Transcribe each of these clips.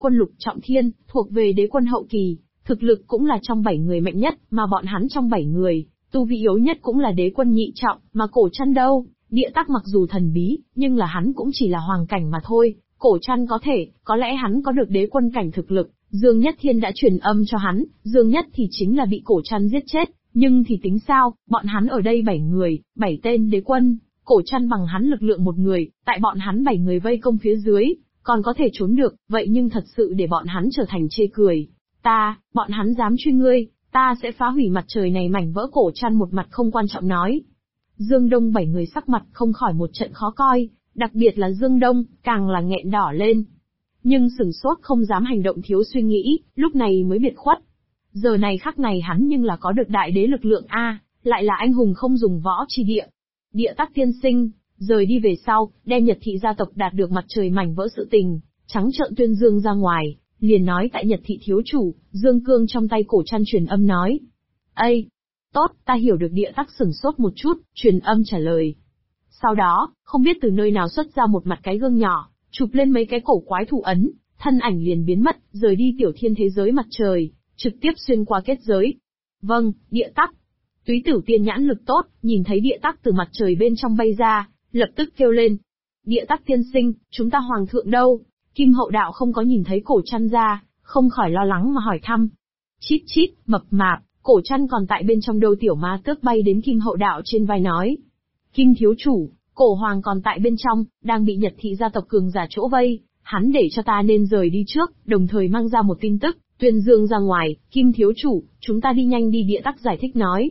quân lục trọng thiên, thuộc về đế quân hậu kỳ, thực lực cũng là trong 7 người mạnh nhất, mà bọn hắn trong 7 người, tu vi yếu nhất cũng là đế quân nhị trọng, mà Cổ Trăn đâu? Địa Tắc mặc dù thần bí, nhưng là hắn cũng chỉ là hoàng cảnh mà thôi, Cổ Trăn có lẽ hắn có được đế quân cảnh thực lực, Dương Nhất Thiên đã truyền âm cho hắn, Dương Nhất thì chính là bị Cổ Trăn giết chết, nhưng thì tính sao, bọn hắn ở đây 7 người, 7 tên đế quân, Cổ Trăn bằng hắn lực lượng một người, tại bọn hắn 7 người vây công phía dưới, còn có thể trốn được, vậy nhưng thật sự để bọn hắn trở thành chê cười. Bọn hắn dám truy ngươi, ta sẽ phá hủy mặt trời này mảnh vỡ. Cổ Trăn một mặt không quan trọng nói. Dương Đông 7 người sắc mặt không khỏi một trận khó coi, đặc biệt là Dương Đông, càng là nghẹn đỏ lên. Nhưng sửng sốt không dám hành động thiếu suy nghĩ, lúc này mới biệt khuất. Giờ này khắc này hắn nhưng là có được đại đế lực lượng lại là anh hùng không dùng võ chi địa. Địa Tắc tiên sinh, rời đi về sau, đem Nhật thị gia tộc đạt được mặt trời mảnh vỡ sự tình, trắng trợn tuyên dương ra ngoài, liền nói tại Nhật thị thiếu chủ, Dương Cương trong tay Cổ Trăn truyền âm nói. Ây! Tốt, ta hiểu được. Địa Tắc sửng sốt một chút, truyền âm trả lời. Sau đó, không biết từ nơi nào xuất ra một mặt cái gương nhỏ, chụp lên mấy cái cổ quái thủ ấn, thân ảnh liền biến mất, rời đi tiểu thiên thế giới mặt trời, trực tiếp xuyên qua kết giới. Vâng, Địa Tắc. Túy Tử tiên nhãn lực tốt, nhìn thấy Địa Tắc từ mặt trời bên trong bay ra, lập tức kêu lên. Địa Tắc tiên sinh, chúng ta hoàng thượng đâu? Kim Hậu Đạo không có nhìn thấy Cổ Trăn ra, không khỏi lo lắng mà hỏi thăm. Chít chít, mập mạp, Cổ Trăn còn tại bên trong đâu. Tiểu Ma Tước bay đến Kim Hậu Đạo trên vai nói. Kim thiếu chủ, Cổ Hoàng còn tại bên trong, đang bị Nhật thị gia tộc cường giả chỗ vây, hắn để cho ta nên rời đi trước, đồng thời mang ra một tin tức, tuyên dương ra ngoài. Kim thiếu chủ, chúng ta đi nhanh đi. Địa Tắc giải thích nói.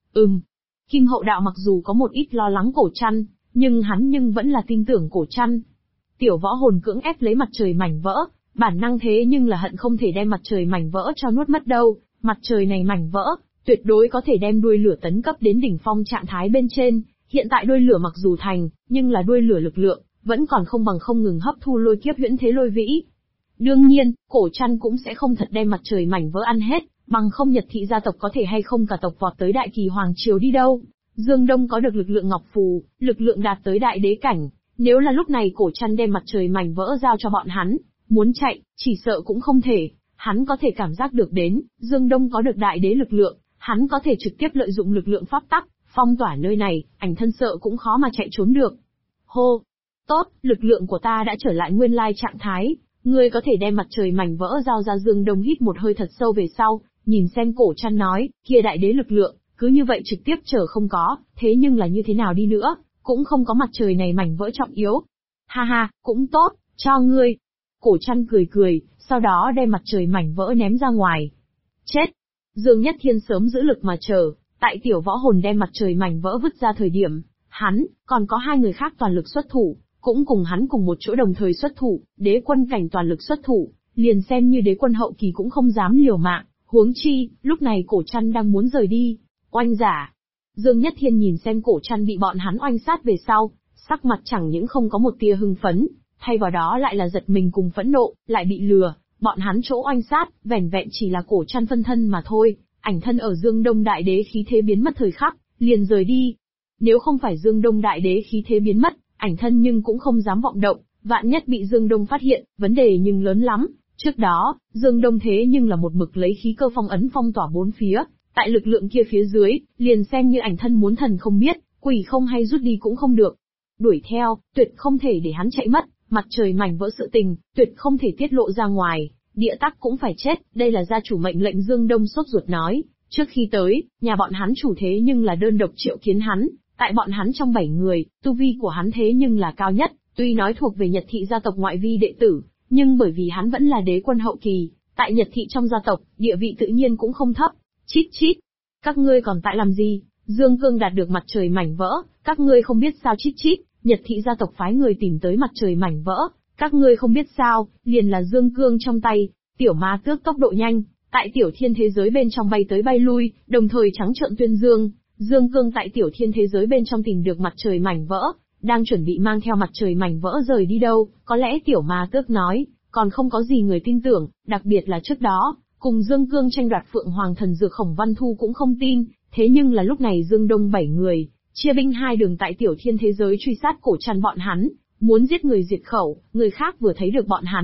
Kim Hậu Đạo mặc dù có một ít lo lắng Cổ Trăn, nhưng hắn vẫn là tin tưởng Cổ Trăn. Tiểu võ hồn cưỡng ép lấy mặt trời mảnh vỡ, bản năng thế nhưng là hận không thể đem mặt trời mảnh vỡ cho nuốt mất đâu. Mặt trời này mảnh vỡ, tuyệt đối có thể đem đuôi lửa tấn cấp đến đỉnh phong trạng thái bên trên. Hiện tại đuôi lửa mặc dù thành, nhưng là đuôi lửa lực lượng, vẫn còn không bằng không ngừng hấp thu lôi kiếp huyễn thế lôi vĩ. Đương nhiên, Cổ Trăn cũng sẽ không thật đem mặt trời mảnh vỡ ăn hết, bằng không Nhật thị gia tộc có thể hay không cả tộc vọt tới đại kỳ hoàng triều đi đâu. Dương Đông có được lực lượng ngọc phù, lực lượng đạt tới đại đế cảnh. Nếu là lúc này Cổ Trăn đem mặt trời mảnh vỡ giao cho bọn hắn, muốn chạy, chỉ sợ cũng không thể. Hắn có thể cảm giác được đến, Dương Đông có được đại đế lực lượng, hắn có thể trực tiếp lợi dụng lực lượng pháp tắc, phong tỏa nơi này, ảnh thân sợ cũng khó mà chạy trốn được. Hô! Tốt, lực lượng của ta đã trở lại nguyên lai trạng thái, ngươi có thể đem mặt trời mảnh vỡ giao ra. Dương Đông hít một hơi thật sâu về sau, nhìn xem Cổ Trăn nói, kia đại đế lực lượng, cứ như vậy trực tiếp trở không có, thế nhưng là như thế nào đi nữa, cũng không có mặt trời này mảnh vỡ trọng yếu. Ha ha, cũng tốt, cho ngươi. Cổ Trăn cười cười, sau đó đem mặt trời mảnh vỡ ném ra ngoài. Chết! Dương Nhất Thiên sớm giữ lực mà chờ, tại tiểu võ hồn đem mặt trời mảnh vỡ vứt ra thời điểm, hắn, còn có 2 người khác toàn lực xuất thủ, cũng cùng hắn cùng một chỗ đồng thời xuất thủ, đế quân cảnh toàn lực xuất thủ, liền xem như đế quân hậu kỳ cũng không dám liều mạng, huống chi, lúc này Cổ Trăn đang muốn rời đi. Oanh giả! Dương Nhất Thiên nhìn xem Cổ Trăn bị bọn hắn oanh sát về sau, sắc mặt chẳng những không có một tia hưng phấn, thay vào đó lại là giật mình cùng phẫn nộ, lại bị lừa, bọn hắn chỗ oanh sát, vẻn vẹn chỉ là Cổ Trăn phân thân mà thôi, ảnh thân ở Dương Đông đại đế khí thế biến mất thời khắc, liền rời đi. Nếu không phải Dương Đông đại đế khí thế biến mất, ảnh thân nhưng cũng không dám vọng động, vạn nhất bị Dương Đông phát hiện, vấn đề nhưng lớn lắm. Trước đó, Dương Đông thế nhưng là một mực lấy khí cơ phong ấn phong tỏa 4 phía, tại lực lượng kia phía dưới, liền xem như ảnh thân muốn thần không biết, quỷ không hay rút đi cũng không được. Đuổi theo, tuyệt không thể để hắn chạy mất, mặt trời mảnh vỡ sự tình, tuyệt không thể tiết lộ ra ngoài, Địa Tắc cũng phải chết, đây là gia chủ mệnh lệnh. Dương Đông sốt ruột nói, trước khi tới, nhà bọn hắn chủ thế nhưng là đơn độc triệu kiến hắn, tại bọn hắn trong 7 người, tu vi của hắn thế nhưng là cao nhất, tuy nói thuộc về Nhật thị gia tộc ngoại vi đệ tử, nhưng bởi vì hắn vẫn là đế quân hậu kỳ, tại Nhật thị trong gia tộc, địa vị tự nhiên cũng không thấp. Chít chít! Các ngươi còn tại làm gì? Dương Cương đạt được mặt trời mảnh vỡ, các ngươi không biết sao? Chít chít! Nhật thị gia tộc phái người tìm tới mặt trời mảnh vỡ, các ngươi không biết sao? Liền là Dương Cương trong tay, tiểu ma tước tốc độ nhanh, tại tiểu thiên thế giới bên trong bay tới bay lui, đồng thời trắng trợn tuyên dương. Dương Cương tại tiểu thiên thế giới bên trong tìm được mặt trời mảnh vỡ, đang chuẩn bị mang theo mặt trời mảnh vỡ rời đi đâu, có lẽ tiểu ma tước nói, còn không có gì người tin tưởng, đặc biệt là trước đó, cùng Dương Cương tranh đoạt Phượng Hoàng thần dược Khổng Văn Thu cũng không tin, thế nhưng là lúc này Dương Đông 7 người, chia binh 2 đường tại tiểu thiên thế giới truy sát Cổ Trăn bọn hắn, muốn giết người diệt khẩu, người khác vừa thấy được bọn hắn,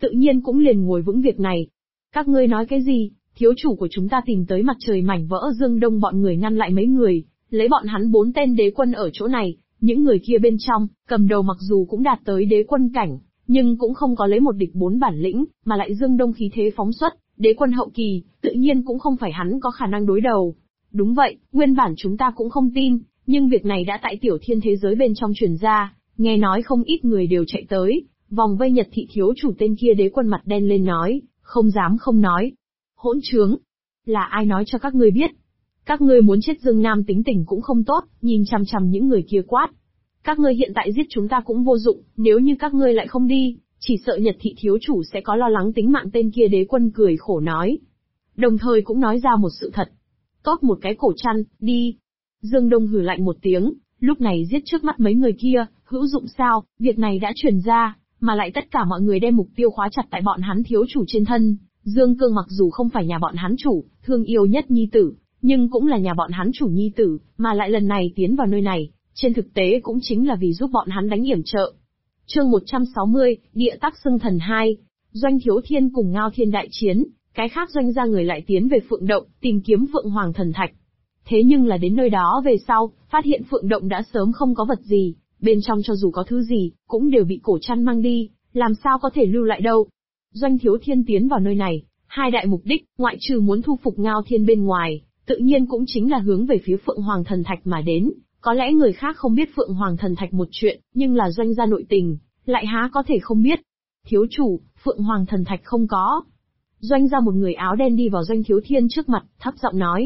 tự nhiên cũng liền ngồi vững việc này. Các ngươi nói cái gì? Thiếu chủ của chúng ta tìm tới mặt trời mảnh vỡ Dương Đông bọn người ngăn lại mấy người, lấy bọn hắn 4 tên đế quân ở chỗ này, những người kia bên trong, cầm đầu mặc dù cũng đạt tới đế quân cảnh, nhưng cũng không có lấy một địch 4 bản lĩnh, mà lại Dương Đông khí thế phóng xuất, đế quân hậu kỳ, tự nhiên cũng không phải hắn có khả năng đối đầu. Đúng vậy, nguyên bản chúng ta cũng không tin, nhưng việc này đã tại tiểu thiên thế giới bên trong truyền ra, nghe nói không ít người đều chạy tới, vòng vây Nhật thị thiếu chủ tên kia đế quân mặt đen lên nói, không dám không nói. Hỗn trướng! Là ai nói cho các ngươi biết? Các ngươi muốn chết Dương Nam tính tình cũng không tốt, nhìn chằm chằm những người kia quát. Các ngươi hiện tại giết chúng ta cũng vô dụng, nếu như các ngươi lại không đi, chỉ sợ Nhật thị thiếu chủ sẽ có lo lắng tính mạng tên kia đế quân cười khổ nói. Đồng thời cũng nói ra một sự thật. Tốt một cái cổ chăn, đi. Dương Đông hừ lạnh một tiếng, lúc này giết trước mắt mấy người kia, hữu dụng sao, việc này đã truyền ra, mà lại tất cả mọi người đem mục tiêu khóa chặt tại bọn hắn thiếu chủ trên thân. Dương Cương mặc dù không phải nhà bọn hắn chủ, thương yêu nhất nhi tử, nhưng cũng là nhà bọn hắn chủ nhi tử, mà lại lần này tiến vào nơi này, trên thực tế cũng chính là vì giúp bọn hắn đánh yểm trợ. Chương 160, Địa Tắc Xưng Thần 2, Doanh Thiếu Thiên cùng Ngao Thiên đại chiến, cái khác doanh gia người lại tiến về Phượng Động, tìm kiếm Phượng Hoàng Thần Thạch. Thế nhưng là đến nơi đó về sau, phát hiện Phượng Động đã sớm không có vật gì, bên trong cho dù có thứ gì, cũng đều bị cổ chăn mang đi, làm sao có thể lưu lại đâu. Doanh Thiếu Thiên tiến vào nơi này, hai đại mục đích, ngoại trừ muốn thu phục Ngao Thiên bên ngoài, tự nhiên cũng chính là hướng về phía Phượng Hoàng Thần Thạch mà đến. Có lẽ người khác không biết Phượng Hoàng Thần Thạch một chuyện, nhưng là doanh gia nội tình, lại há có thể không biết. Thiếu chủ, Phượng Hoàng Thần Thạch không có. Doanh gia một người áo đen đi vào Doanh Thiếu Thiên trước mặt, thấp giọng nói.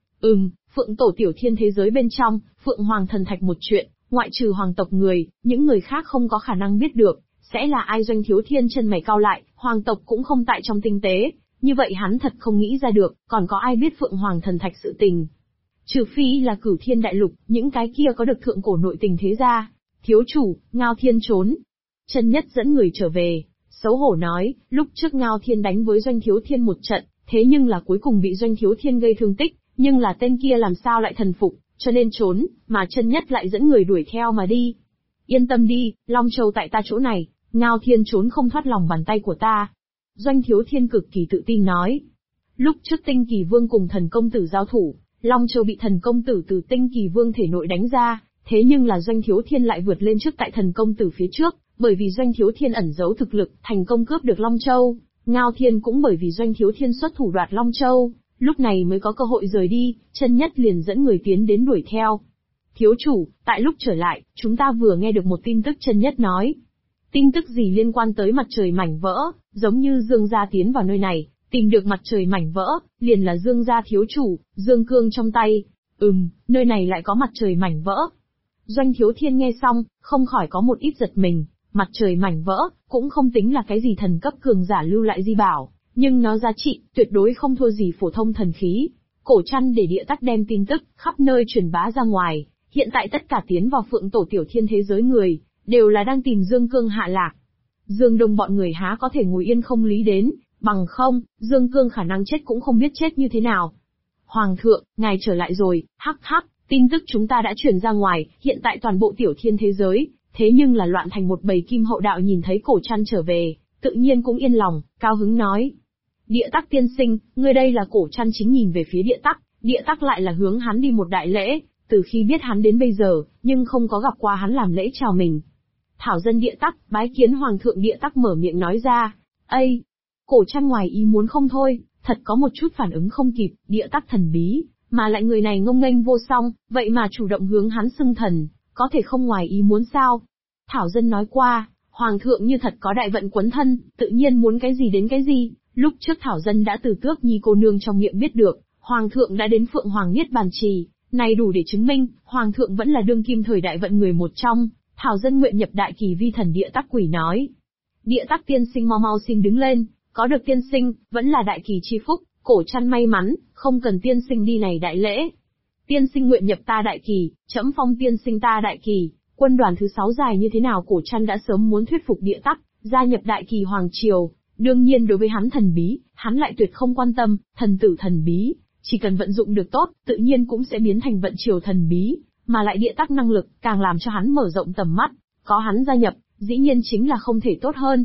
Phượng Tổ Tiểu Thiên thế giới bên trong, Phượng Hoàng Thần Thạch một chuyện, ngoại trừ hoàng tộc người, những người khác không có khả năng biết được, sẽ là ai? Doanh Thiếu Thiên chân mày cau lại, hoàng tộc cũng không tại trong tinh tế, như vậy hắn thật không nghĩ ra được, còn có ai biết Phượng Hoàng Thần Thạch sự tình. Trừ phi là Cửu Thiên Đại Lục, những cái kia có được thượng cổ nội tình thế gia. Thiếu chủ, Ngao Thiên trốn. Chân Nhất dẫn người trở về, xấu hổ nói, lúc trước Ngao Thiên đánh với Doanh Thiếu Thiên một trận, thế nhưng là cuối cùng bị Doanh Thiếu Thiên gây thương tích, nhưng là tên kia làm sao lại thần phục, cho nên trốn, mà Chân Nhất lại dẫn người đuổi theo mà đi. Yên tâm đi, Long Châu tại ta chỗ này, Ngao Thiên trốn không thoát lòng bàn tay của ta. Doanh Thiếu Thiên cực kỳ tự tin nói. Lúc trước Tinh Kỳ Vương cùng Thần Công Tử giao thủ, Long Châu bị Thần Công Tử từ Tinh Kỳ Vương thể nội đánh ra, thế nhưng là Doanh Thiếu Thiên lại vượt lên trước tại Thần Công Tử phía trước, bởi vì Doanh Thiếu Thiên ẩn giấu thực lực, thành công cướp được Long Châu. Ngao Thiên cũng bởi vì Doanh Thiếu Thiên xuất thủ đoạt Long Châu, lúc này mới có cơ hội rời đi, Chân Nhất liền dẫn người tiến đến đuổi theo. Thiếu chủ, tại lúc trở lại, chúng ta vừa nghe được một tin tức. Chân Nhất nói. Tin tức gì liên quan tới mặt trời mảnh vỡ, giống như Dương gia tiến vào nơi này, tìm được mặt trời mảnh vỡ, liền là Dương gia thiếu chủ, Dương Cương trong tay. Nơi này lại có mặt trời mảnh vỡ. Doanh Thiếu Thiên nghe xong, không khỏi có một ít giật mình, mặt trời mảnh vỡ, cũng không tính là cái gì thần cấp cường giả lưu lại di bảo, nhưng nó giá trị, tuyệt đối không thua gì phổ thông thần khí. Cổ chăn để Địa Tắc đem tin tức, khắp nơi truyền bá ra ngoài, hiện tại tất cả tiến vào Phượng Tổ Tiểu Thiên thế giới người, đều là đang tìm Dương Cương hạ lạc. Dương Đông bọn người há có thể ngồi yên không lý đến, bằng không, Dương Cương khả năng chết cũng không biết chết như thế nào. Hoàng thượng, ngài trở lại rồi, hắc hắc, tin tức chúng ta đã truyền ra ngoài, hiện tại toàn bộ Tiểu Thiên thế giới, thế nhưng là loạn thành một bầy kim hậu đạo. Nhìn thấy cổ chăn trở về, tự nhiên cũng yên lòng, cao hứng nói. Địa Tắc tiên sinh, ngươi đây là cổ chăn chính nhìn về phía Địa Tắc, Địa Tắc lại là hướng hắn đi một đại lễ, từ khi biết hắn đến bây giờ, nhưng không có gặp qua hắn làm lễ chào mình. Thảo dân Địa Tắc, bái kiến Hoàng thượng. Địa Tắc mở miệng nói ra. Ây! Cổ chăn ngoài ý muốn không thôi, thật có một chút phản ứng không kịp. Địa Tắc thần bí, mà lại người này ngông nghênh vô song, vậy mà chủ động hướng hắn xưng thần, có thể không ngoài ý muốn sao? Thảo dân nói qua, Hoàng thượng như thật có đại vận quấn thân, tự nhiên muốn cái gì đến cái gì. Lúc trước Thảo dân đã từ Tước Nhi cô nương trong miệng biết được, Hoàng thượng đã đến Phượng Hoàng Niết Bàn Trì, này đủ để chứng minh, Hoàng thượng vẫn là đương kim thời đại vận người một trong. Thảo dân nguyện nhập đại kỳ vi thần. Địa Tắc quỷ nói. Địa Tắc tiên sinh mau mau xin đứng lên, có được tiên sinh, vẫn là đại kỳ chi phúc. Cổ chăn may mắn, không cần tiên sinh đi này đại lễ. Tiên sinh nguyện nhập ta đại kỳ, trẫm phong tiên sinh ta đại kỳ. Quân đoàn thứ 6 dài như thế nào? Cổ chăn đã sớm muốn thuyết phục Địa Tắc gia nhập đại kỳ hoàng triều. Đương nhiên đối với hắn thần bí, hắn lại tuyệt không quan tâm. Thần tử thần bí, chỉ cần vận dụng được tốt, tự nhiên cũng sẽ biến thành vận triều thần bí. Mà lại Địa Tắc năng lực, càng làm cho hắn mở rộng tầm mắt, có hắn gia nhập, dĩ nhiên chính là không thể tốt hơn.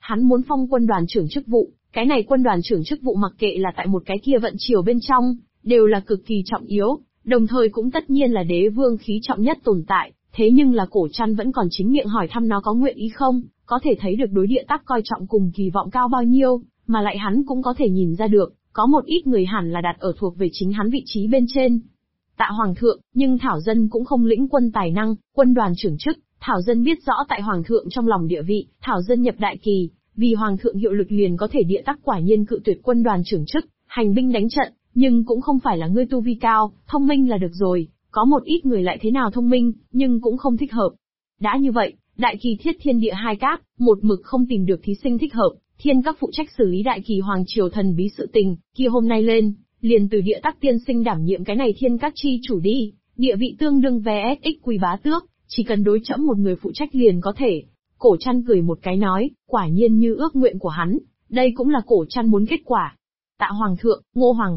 Hắn muốn phong quân đoàn trưởng chức vụ, cái này quân đoàn trưởng chức vụ mặc kệ là tại một cái kia vận triều bên trong, đều là cực kỳ trọng yếu, đồng thời cũng tất nhiên là đế vương khí trọng nhất tồn tại, thế nhưng là Cổ Trăn vẫn còn chính miệng hỏi thăm nó có nguyện ý không, có thể thấy được đối địa tắc coi trọng cùng kỳ vọng cao bao nhiêu, mà lại hắn cũng có thể nhìn ra được, có một ít người hẳn là đặt ở thuộc về chính hắn vị trí bên trên. Tạ Hoàng thượng, nhưng Thảo Dân cũng không lĩnh quân tài năng, quân đoàn trưởng chức, Thảo Dân biết rõ tại Hoàng thượng trong lòng địa vị, Thảo Dân nhập đại kỳ, vì Hoàng thượng hiệu lực liền có thể địa tắc quả nhiên cự tuyệt quân đoàn trưởng chức, hành binh đánh trận, nhưng cũng không phải là ngươi tu vi cao, thông minh là được rồi, có một ít người lại thế nào thông minh, nhưng cũng không thích hợp. Đã như vậy, đại kỳ thiết thiên địa hai các, một mực không tìm được thí sinh thích hợp, thiên các phụ trách xử lý đại kỳ hoàng triều thần bí sự tình, kia hôm nay lên, liền từ địa tắc tiên sinh đảm nhiệm cái này thiên các chi chủ đi, địa vị tương đương VSX Quý bá tước, chỉ cần đối chẫm một người phụ trách liền có thể. Cổ Trăn cười một cái nói, quả nhiên như ước nguyện của hắn, đây cũng là Cổ Trăn muốn kết quả. Tạ Hoàng thượng, Ngô Hoàng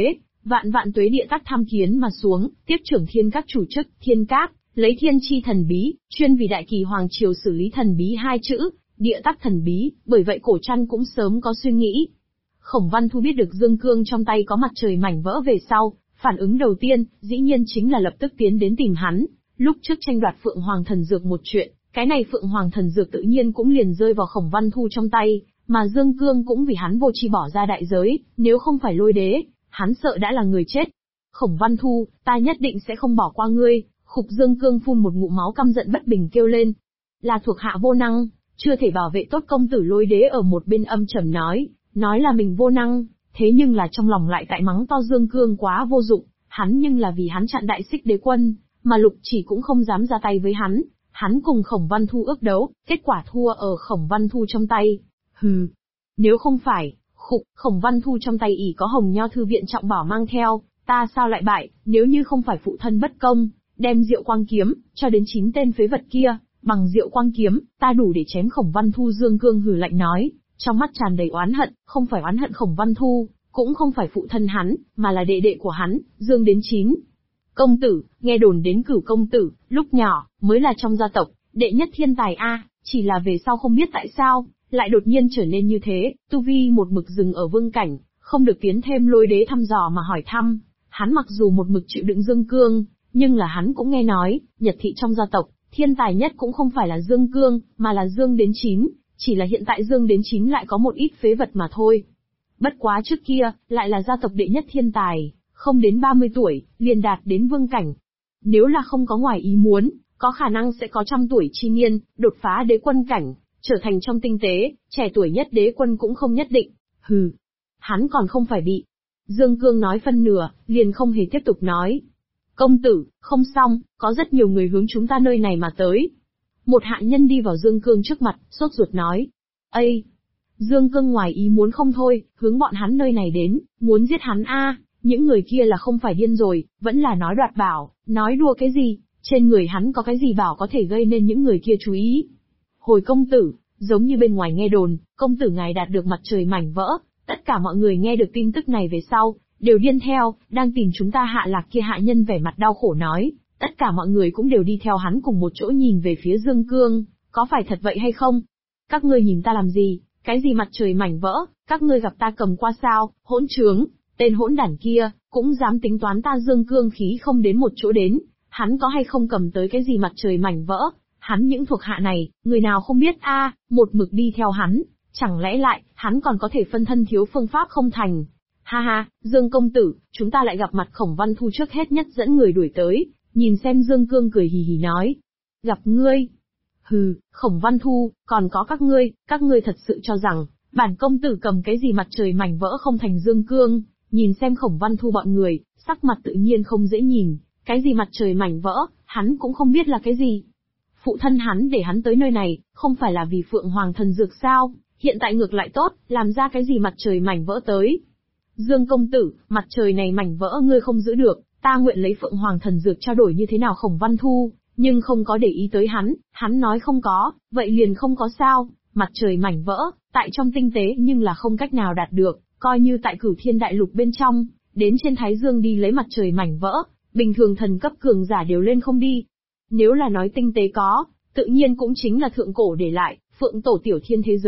vạn vạn tuế địa tắc tham kiến mà xuống, tiếp trưởng thiên các chủ chức, thiên các, lấy thiên chi thần bí, chuyên vì đại kỳ hoàng triều xử lý thần bí hai chữ, địa tắc thần bí, bởi vậy Cổ Trăn cũng sớm có suy nghĩ. Khổng Văn Thu biết được Dương Cương trong tay có mặt trời mảnh vỡ về sau, phản ứng đầu tiên, dĩ nhiên chính là lập tức tiến đến tìm hắn, lúc trước tranh đoạt Phượng Hoàng thần dược một chuyện, cái này Phượng Hoàng thần dược tự nhiên cũng liền rơi vào Khổng Văn Thu trong tay, mà Dương Cương cũng vì hắn vô tri bỏ ra đại giới, nếu không phải Lôi Đế, hắn sợ đã là người chết. Khổng Văn Thu, ta nhất định sẽ không bỏ qua ngươi. Khục Dương Cương phun một ngụm máu căm giận bất bình kêu lên. Là thuộc hạ vô năng, chưa thể bảo vệ tốt công tử. Lôi Đế ở một bên âm trầm nói là mình vô năng, thế nhưng là trong lòng lại tại mắng to Dương Cương quá vô dụng, hắn nhưng là vì hắn chặn đại xích đế quân, mà Lục Chỉ cũng không dám ra tay với hắn. Hắn cùng Khổng Văn Thu ước đấu, kết quả thua ở Khổng Văn Thu trong tay. Hừ, nếu không phải, Khổng Văn Thu trong tay ỷ có Hồng Nho thư viện trọng bảo mang theo, ta sao lại bại, nếu như không phải phụ thân bất công, đem Diệu Quang kiếm, cho đến 9 tên phế vật kia, bằng Diệu Quang kiếm, ta đủ để chém Khổng Văn Thu. Dương Cương hừ lạnh nói, trong mắt tràn đầy oán hận, không phải oán hận Khổng Văn Thu, cũng không phải phụ thân hắn, mà là đệ đệ của hắn, Dương đến 9. Công tử, nghe đồn đến Cửu công tử, lúc nhỏ, mới là trong gia tộc, đệ nhất thiên tài a, chỉ là về sau không biết tại sao, lại đột nhiên trở nên như thế, tu vi một mực dừng ở vương cảnh, không được tiến thêm. Lôi Đế thăm dò mà hỏi thăm, hắn mặc dù một mực chịu đựng Dương Cương, nhưng là hắn cũng nghe nói, Nhật thị trong gia tộc, thiên tài nhất cũng không phải là Dương Cương, mà là Dương đến 9, chỉ là hiện tại Dương đến 9 lại có một ít phế vật mà thôi. Bất quá trước kia, lại là gia tộc đệ nhất thiên tài, không đến 30 tuổi, liền đạt đến vương cảnh. Nếu là không có ngoài ý muốn, có khả năng sẽ có 100 tuổi chi niên, đột phá đế quân cảnh, trở thành trong tinh tế, trẻ tuổi nhất đế quân cũng không nhất định. Hừ, hắn còn không phải bị. Dương Cương nói phân nửa, liền không hề tiếp tục nói. Công tử, không xong, có rất nhiều người hướng chúng ta nơi này mà tới. Một hạ nhân đi vào Dương Cương trước mặt, sốt ruột nói. Ây! Dương Cương ngoài ý muốn không thôi, hướng bọn hắn nơi này đến, muốn giết hắn a. Những người kia là không phải điên rồi, vẫn là nói đoạt bảo, nói đùa cái gì, trên người hắn có cái gì bảo có thể gây nên những người kia chú ý. Hồi công tử, giống như bên ngoài nghe đồn, công tử ngài đạt được mặt trời mảnh vỡ, tất cả mọi người nghe được tin tức này về sau, đều điên theo, đang tìm chúng ta hạ lạc. Kia hạ nhân vẻ mặt đau khổ nói, tất cả mọi người cũng đều đi theo hắn cùng một chỗ nhìn về phía Dương Cương, có phải thật vậy hay không? Các ngươi nhìn ta làm gì, cái gì mặt trời mảnh vỡ, các ngươi gặp ta cầm qua sao, hỗn trướng, tên hỗn đản kia, cũng dám tính toán ta. Dương Cương khí không đến một chỗ đến, hắn có hay không cầm tới cái gì mặt trời mảnh vỡ, hắn những thuộc hạ này, người nào không biết a, một mực đi theo hắn, chẳng lẽ lại, hắn còn có thể phân thân thiếu phương pháp không thành. Ha ha, Dương công tử, chúng ta lại gặp mặt. Khổng Văn Thu trước hết nhất dẫn người đuổi tới, nhìn xem Dương Cương cười hì hì nói. Gặp ngươi? Hừ, Khổng Văn Thu, còn có các ngươi thật sự cho rằng, bản công tử cầm cái gì mặt trời mảnh vỡ không thành. Dương Cương, nhìn xem Khổng Văn Thu bọn người, sắc mặt tự nhiên không dễ nhìn, cái gì mặt trời mảnh vỡ, hắn cũng không biết là cái gì. Phụ thân hắn để hắn tới nơi này, không phải là vì Phượng Hoàng thần dược sao, hiện tại ngược lại tốt, làm ra cái gì mặt trời mảnh vỡ tới. Dương công tử, mặt trời này mảnh vỡ ngươi không giữ được, ta nguyện lấy Phượng Hoàng thần dược trao đổi như thế nào. Khổng Văn Thu, nhưng không có để ý tới hắn nói không có, vậy liền không có sao, mặt trời mảnh vỡ, tại trong tinh tế nhưng là không cách nào đạt được, coi như tại Cửu Thiên Đại Lục bên trong, đến trên Thái Dương đi lấy mặt trời mảnh vỡ, bình thường thần cấp cường giả đều lên không đi. Nếu là nói tinh tế có, tự nhiên cũng chính là thượng cổ để lại, Phượng Tổ Tiểu Thiên thế giới,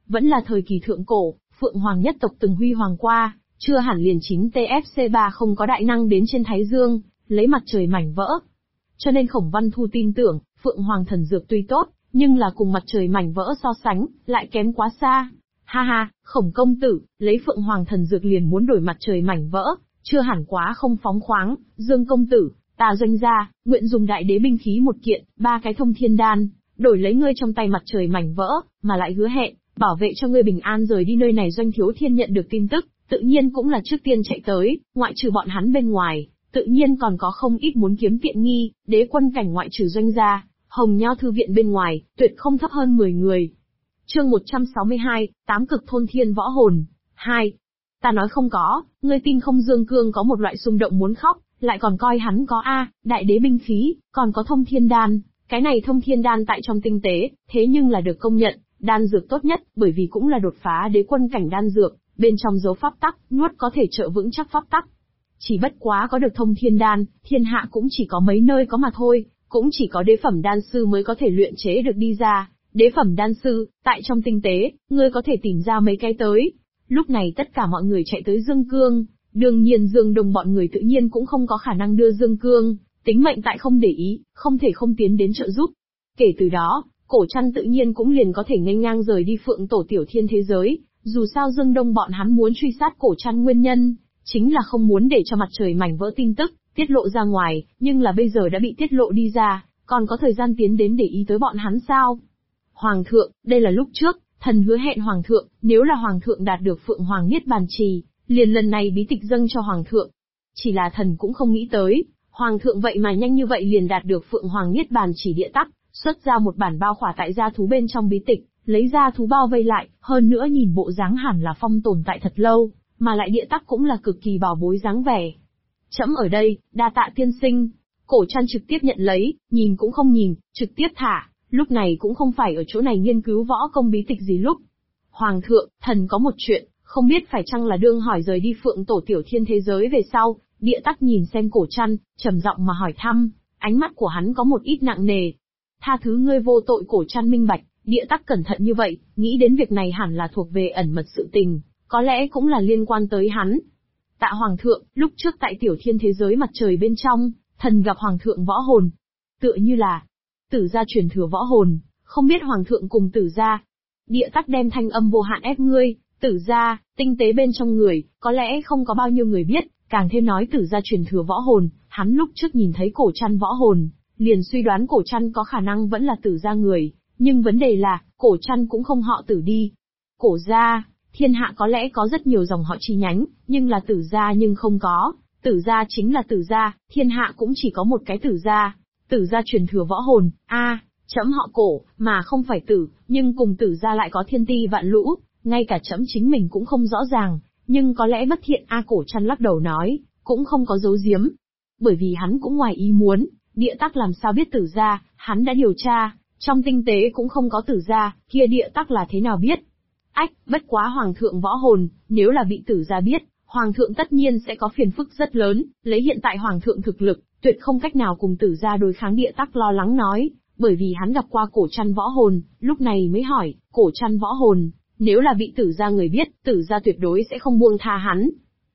vẫn là thời kỳ thượng cổ, Phượng Hoàng nhất tộc từng huy hoàng qua, chưa hẳn liền chính TFC3 không có đại năng đến trên Thái Dương, lấy mặt trời mảnh vỡ. Cho nên Khổng Văn Thu tin tưởng, Phượng Hoàng thần dược tuy tốt, nhưng là cùng mặt trời mảnh vỡ so sánh, lại kém quá xa. Ha ha, Khổng công tử, lấy Phượng Hoàng thần dược liền muốn đổi mặt trời mảnh vỡ, chưa hẳn quá không phóng khoáng. Dương công tử, ta Doanh gia, nguyện dùng đại đế binh khí một kiện, 3 cái thông thiên đan, đổi lấy ngươi trong tay mặt trời mảnh vỡ, mà lại hứa hẹn, bảo vệ cho ngươi bình an rời đi nơi này. Doanh Thiếu Thiên nhận được tin tức, tự nhiên cũng là trước tiên chạy tới, ngoại trừ bọn hắn bên ngoài, tự nhiên còn có không ít muốn kiếm tiện nghi, đế quân cảnh ngoại trừ Doanh gia, Hồng Nho thư viện bên ngoài, tuyệt không thấp hơn 10 người. Chương 162, Tám cực thôn thiên võ hồn. 2. Ta nói không có, ngươi tin không? Dương Cương có một loại xung động muốn khóc, lại còn coi hắn có đại đế binh khí, còn có thông thiên đan. Cái này thông thiên đan tại trong tinh tế, thế nhưng là được công nhận, đan dược tốt nhất, bởi vì cũng là đột phá đế quân cảnh đan dược, bên trong dấu pháp tắc, nuốt có thể trợ vững chắc pháp tắc. Chỉ bất quá có được thông thiên đan, thiên hạ cũng chỉ có mấy nơi có mà thôi, cũng chỉ có đế phẩm đan sư mới có thể luyện chế được đi ra. Đế phẩm đan sư, tại trong tinh tế, ngươi có thể tìm ra mấy cái tới. Lúc này tất cả mọi người chạy tới Dương Cương, đương nhiên Dương Đông bọn người tự nhiên cũng không có khả năng đưa Dương Cương, tính mệnh tại không để ý, không thể không tiến đến trợ giúp. Kể từ đó, Cổ Trăn tự nhiên cũng liền có thể nghênh ngang rời đi Phượng Tổ Tiểu Thiên thế giới, dù sao Dương Đông bọn hắn muốn truy sát Cổ Trăn nguyên nhân, chính là không muốn để cho mặt trời mảnh vỡ tin tức tiết lộ ra ngoài, nhưng là bây giờ đã bị tiết lộ đi ra, còn có thời gian tiến đến để ý tới bọn hắn sao? Hoàng thượng, đây là lúc trước, thần hứa hẹn Hoàng thượng, nếu là Hoàng thượng đạt được Phượng Hoàng Niết Bàn Trì, liền lần này bí tịch dâng cho Hoàng thượng. Chỉ là thần cũng không nghĩ tới, Hoàng thượng vậy mà nhanh như vậy liền đạt được Phượng Hoàng Niết Bàn Chỉ địa tắc, xuất ra một bản bao khỏa tại gia thú bên trong bí tịch, lấy ra thú bao vây lại, hơn nữa nhìn bộ dáng hẳn là phong tồn tại thật lâu, mà lại địa tắc cũng là cực kỳ bảo bối dáng vẻ. Trẫm ở đây, đa tạ tiên sinh. Cổ Trăn trực tiếp nhận lấy, nhìn cũng không nhìn, trực tiếp thả, lúc này cũng không phải ở chỗ này nghiên cứu võ công bí tịch gì lúc. Hoàng thượng, thần có một chuyện, không biết phải chăng là đương hỏi rời đi Phượng Tổ Tiểu Thiên thế giới về sau. Địa tắc nhìn xem Cổ Trăn, trầm giọng mà hỏi thăm, ánh mắt của hắn có một ít nặng nề. Tha thứ ngươi vô tội. Cổ Trăn minh bạch, địa tắc cẩn thận như vậy, nghĩ đến việc này hẳn là thuộc về ẩn mật sự tình, có lẽ cũng là liên quan tới hắn. Tạ Hoàng thượng, lúc trước tại Tiểu Thiên thế giới mặt trời bên trong, thần gặp Hoàng thượng võ hồn. Tựa như là Tử gia truyền thừa võ hồn, không biết Hoàng thượng cùng Tử gia. Địa tắc đem thanh âm vô hạn ép ngươi, Tử gia, tinh tế bên trong người, có lẽ không có bao nhiêu người biết, càng thêm nói Tử gia truyền thừa võ hồn, hắn lúc trước nhìn thấy Cổ Trăn võ hồn, liền suy đoán Cổ Trăn có khả năng vẫn là Tử gia người, nhưng vấn đề là, Cổ Trăn cũng không họ Tử đi. Cổ gia, thiên hạ có lẽ có rất nhiều dòng họ chi nhánh, nhưng là Tử gia nhưng không có, Tử gia chính là Tử gia, thiên hạ cũng chỉ có một cái Tử gia. Tử gia truyền thừa võ hồn, trẫm họ Cổ, mà không phải Tử, nhưng cùng Tử gia lại có thiên ti vạn lũ, ngay cả trẫm chính mình cũng không rõ ràng, nhưng có lẽ bất thiện. Cổ Trăn lắc đầu nói, cũng không có giấu giếm, bởi vì hắn cũng ngoài ý muốn, địa tắc làm sao biết Tử gia, hắn đã điều tra, trong tinh tế cũng không có Tử gia, kia địa tắc là thế nào biết? Bất quá Hoàng thượng võ hồn, nếu là bị Tử gia biết, Hoàng thượng tất nhiên sẽ có phiền phức rất lớn, lấy hiện tại Hoàng thượng thực lực, tuyệt không cách nào cùng Tử gia đối kháng. Địa tắc lo lắng nói, bởi vì hắn gặp qua Cổ Trăn võ hồn, lúc này mới hỏi, Cổ Trăn võ hồn, nếu là bị Tử gia người biết, Tử gia tuyệt đối sẽ không buông tha hắn.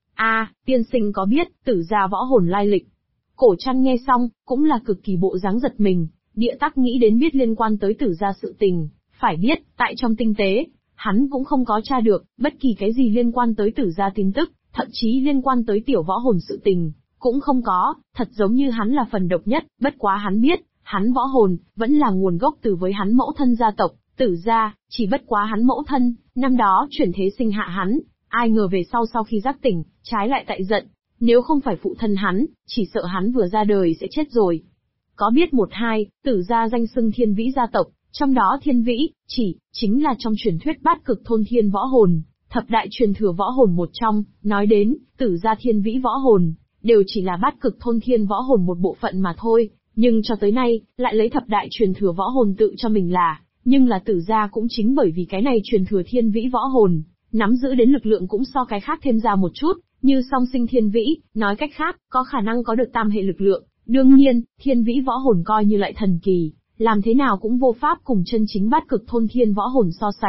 Tiên sinh có biết Tử gia võ hồn lai lịch? Cổ Trăn nghe xong, cũng là cực kỳ bộ dáng giật mình, địa tắc nghĩ đến biết liên quan tới Tử gia sự tình, phải biết, tại trong tinh tế, hắn cũng không có tra được, bất kỳ cái gì liên quan tới Tử gia tin tức, thậm chí liên quan tới tiểu võ hồn sự tình, cũng không có, thật giống như hắn là phần độc nhất. Bất quá hắn biết, hắn võ hồn, vẫn là nguồn gốc từ với hắn mẫu thân gia tộc, Tử gia, chỉ bất quá hắn mẫu thân, năm đó chuyển thế sinh hạ hắn, ai ngờ về sau khi giác tỉnh, trái lại tại giận, nếu không phải phụ thân hắn, chỉ sợ hắn vừa ra đời sẽ chết rồi. Có biết một hai, Tử gia danh xưng thiên vĩ gia tộc, trong đó thiên vĩ, chính là trong truyền thuyết bát cực thôn thiên võ hồn, thập đại truyền thừa võ hồn một trong. Nói đến, Tử gia thiên vĩ võ hồn, đều chỉ là bát cực thôn thiên võ hồn một bộ phận mà thôi, nhưng cho tới nay, lại lấy thập đại truyền thừa võ hồn tự cho mình nhưng là Tử gia cũng chính bởi vì cái này truyền thừa thiên vĩ võ hồn, nắm giữ đến lực lượng cũng so cái khác thêm ra một chút, như song sinh thiên vĩ, nói cách khác, có khả năng có được tam hệ lực lượng. Đương nhiên, thiên vĩ võ hồn coi như lại thần kỳ, làm thế nào cũng vô pháp cùng chân chính bát cực thôn thiên võ hồn so sánh,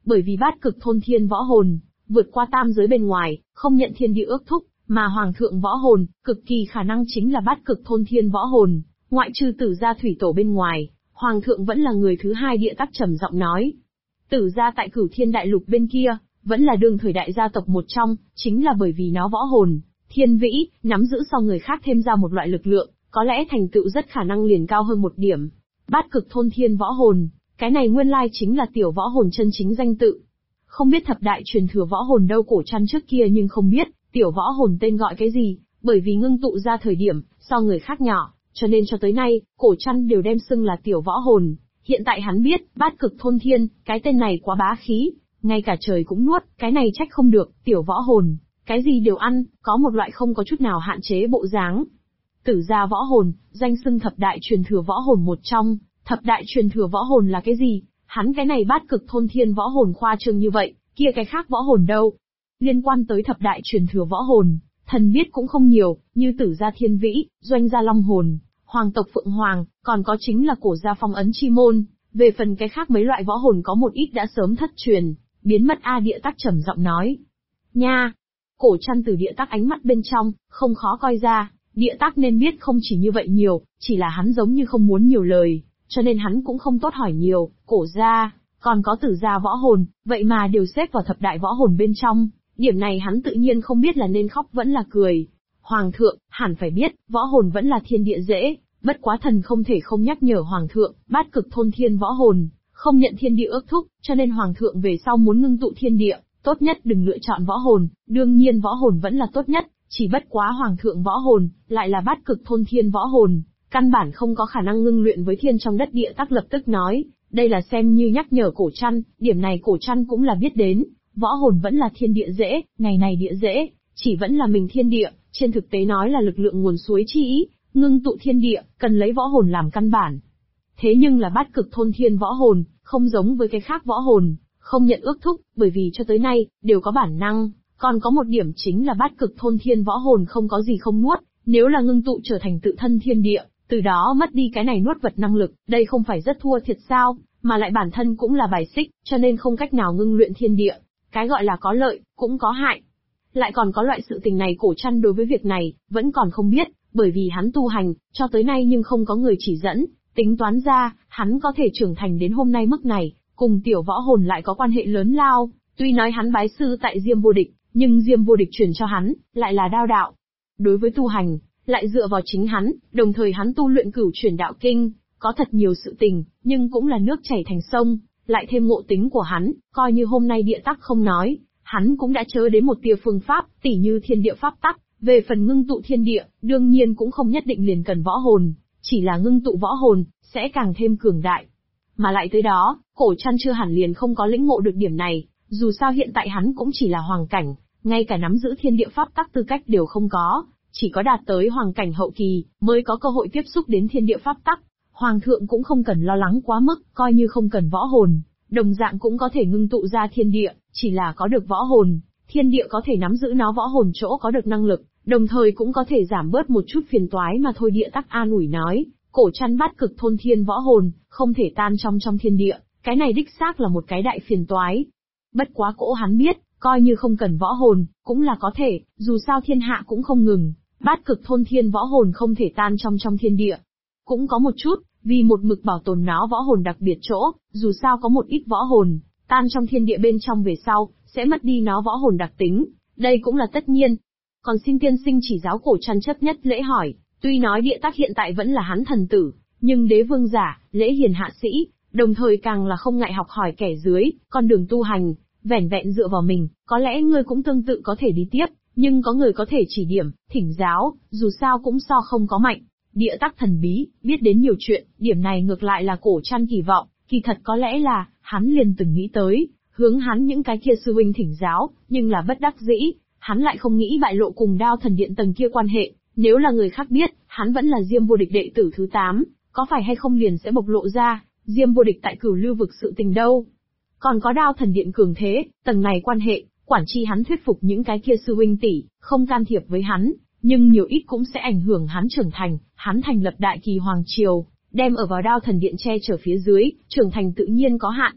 Bởi vì bát cực thôn thiên võ hồn, vượt qua tam giới bên ngoài, không nhận thiên địa ước thúc, mà hoàng thượng võ hồn, cực kỳ khả năng chính là bát cực thôn thiên võ hồn, ngoại trừ Tử gia thủy tổ bên ngoài, hoàng thượng vẫn là người thứ hai. Địa Tắc trầm giọng nói. Tử gia tại Cửu Thiên đại lục bên kia, vẫn là đương thời đại gia tộc một trong, chính là bởi vì nó võ hồn, thiên vĩ, nắm giữ sau người khác thêm ra một loại lực lượng, có lẽ thành tựu rất khả năng liền cao hơn một điểm. Bát cực thôn thiên võ hồn, cái này nguyên lai chính là tiểu võ hồn chân chính danh tự. Không biết thập đại truyền thừa võ hồn đâu, Cổ Trăn trước kia nhưng không biết, tiểu võ hồn tên gọi cái gì, bởi vì ngưng tụ ra thời điểm, so người khác nhỏ, cho nên cho tới nay, Cổ Trăn đều đem xưng là tiểu võ hồn. Hiện tại hắn biết, bát cực thôn thiên, cái tên này quá bá khí, ngay cả trời cũng nuốt, cái này trách không được, tiểu võ hồn, cái gì đều ăn, có một loại không có chút nào hạn chế bộ dáng. Tử gia võ hồn, danh xưng thập đại truyền thừa võ hồn một trong, thập đại truyền thừa võ hồn là cái gì? Hắn cái này bát cực thôn thiên võ hồn khoa trương như vậy, kia cái khác võ hồn đâu? Liên quan tới thập đại truyền thừa võ hồn, thần biết cũng không nhiều, như Tử gia thiên vĩ, Doanh gia long hồn, hoàng tộc phượng hoàng, còn có chính là Cổ gia phong ấn chi môn. Về phần cái khác mấy loại võ hồn có một ít đã sớm thất truyền, biến mất Địa Tắc trầm giọng nói. Nha! Cổ Trăn từ Địa Tắc ánh mắt bên trong, không khó coi ra, Địa Tắc nên biết không chỉ như vậy nhiều, chỉ là hắn giống như không muốn nhiều lời, cho nên hắn cũng không tốt hỏi nhiều. Cổ gia, còn có Tử gia võ hồn, vậy mà đều xếp vào thập đại võ hồn bên trong, điểm này hắn tự nhiên không biết là nên khóc vẫn là cười. Hoàng thượng, hẳn phải biết, võ hồn vẫn là thiên địa dễ, bất quá thần không thể không nhắc nhở hoàng thượng, bát cực thôn thiên võ hồn, không nhận thiên địa ước thúc, cho nên hoàng thượng về sau muốn ngưng tụ thiên địa, tốt nhất đừng lựa chọn võ hồn, đương nhiên võ hồn vẫn là tốt nhất, chỉ bất quá hoàng thượng võ hồn, lại là bát cực thôn thiên võ hồn, căn bản không có khả năng ngưng luyện với thiên trong đất. Địa Tắc lập tức nói, đây là xem như nhắc nhở Cổ Trăn, điểm này Cổ Trăn cũng là biết đến, võ hồn vẫn là thiên địa dễ, ngày này địa dễ, chỉ vẫn là mình thiên địa, trên thực tế nói là lực lượng nguồn suối chi ý, ngưng tụ thiên địa, cần lấy võ hồn làm căn bản. Thế nhưng là bát cực thôn thiên võ hồn, không giống với cái khác võ hồn, không nhận ước thúc, bởi vì cho tới nay, đều có bản năng, còn có một điểm chính là bát cực thôn thiên võ hồn không có gì không nuốt, nếu là ngưng tụ trở thành tự thân thiên địa, từ đó mất đi cái này nuốt vật năng lực, đây không phải rất thua thiệt sao, mà lại bản thân cũng là bài xích, cho nên không cách nào ngưng luyện thiên địa, cái gọi là có lợi, cũng có hại. Lại còn có loại sự tình này Cổ Trăn đối với việc này, vẫn còn không biết, bởi vì hắn tu hành, cho tới nay nhưng không có người chỉ dẫn, tính toán ra, hắn có thể trưởng thành đến hôm nay mức này, cùng tiểu võ hồn lại có quan hệ lớn lao, tuy nói hắn bái sư tại Diêm Vô Địch, nhưng Diêm Vô Địch truyền cho hắn, lại là đao đạo. Đối với tu hành, lại dựa vào chính hắn, đồng thời hắn tu luyện Cửu Chuyển Đạo Kinh, có thật nhiều sự tình, nhưng cũng là nước chảy thành sông, lại thêm ngộ tính của hắn, coi như hôm nay Địa Tắc không nói, hắn cũng đã chớ đến một tia phương pháp, tỉ như thiên địa pháp tắc. Về phần ngưng tụ thiên địa, đương nhiên cũng không nhất định liền cần võ hồn, chỉ là ngưng tụ võ hồn, sẽ càng thêm cường đại. Mà lại tới đó, Cổ Trăn chưa hẳn liền không có lĩnh ngộ được điểm này, dù sao hiện tại hắn cũng chỉ là hoàng cảnh, ngay cả nắm giữ thiên địa pháp tắc tư cách đều không có, chỉ có đạt tới hoàng cảnh hậu kỳ, mới có cơ hội tiếp xúc đến thiên địa pháp tắc. Hoàng thượng cũng không cần lo lắng quá mức, coi như không cần võ hồn, đồng dạng cũng có thể ngưng tụ ra thiên địa, chỉ là có được võ hồn, thiên địa có thể nắm giữ nó võ hồn chỗ có được năng lực, đồng thời cũng có thể giảm bớt một chút phiền toái mà thôi. Địa Tắc an ủi nói, Cổ Trăn bát cực thôn thiên võ hồn, không thể tan trong thiên địa, cái này đích xác là một cái đại phiền toái. Bất quá cỗ hắn biết, coi như không cần võ hồn, cũng là có thể, dù sao thiên hạ cũng không ngừng, bát cực thôn thiên võ hồn không thể tan trong thiên địa. Cũng có một chút, vì một mực bảo tồn nó võ hồn đặc biệt chỗ, dù sao có một ít võ hồn, tan trong thiên địa bên trong về sau, sẽ mất đi nó võ hồn đặc tính, đây cũng là tất nhiên. Còn xin tiên sinh chỉ giáo. Cổ Trăn chấp nhất lễ hỏi, tuy nói Địa Tắc hiện tại vẫn là hắn thần tử, nhưng đế vương giả, lễ hiền hạ sĩ, đồng thời càng là không ngại học hỏi kẻ dưới, con đường tu hành, vẻn vẹn dựa vào mình, có lẽ ngươi cũng tương tự có thể đi tiếp, nhưng có người có thể chỉ điểm, thỉnh giáo, dù sao cũng so không có mạnh. Địa Tắc thần bí, biết đến nhiều chuyện, điểm này ngược lại là Cổ Trăn kỳ vọng, kỳ thật có lẽ là, hắn liền từng nghĩ tới, hướng hắn những cái kia sư huynh thỉnh giáo, nhưng là bất đắc dĩ, hắn lại không nghĩ bại lộ cùng Đao Thần Điện tầng kia quan hệ, nếu là người khác biết, hắn vẫn là Diêm Vô Địch đệ tử thứ 8, có phải hay không liền sẽ bộc lộ ra, Diêm Vô Địch tại Cửu Lưu vực sự tình đâu. Còn có Đao Thần Điện cường thế, tầng này quan hệ, quản chi hắn thuyết phục những cái kia sư huynh tỷ, không can thiệp với hắn, nhưng nhiều ít cũng sẽ ảnh hưởng hắn trưởng thành, hắn thành lập Đại Kỳ Hoàng Triều, đem ở vào Đao Thần Điện che chở phía dưới, trưởng thành tự nhiên có hạn.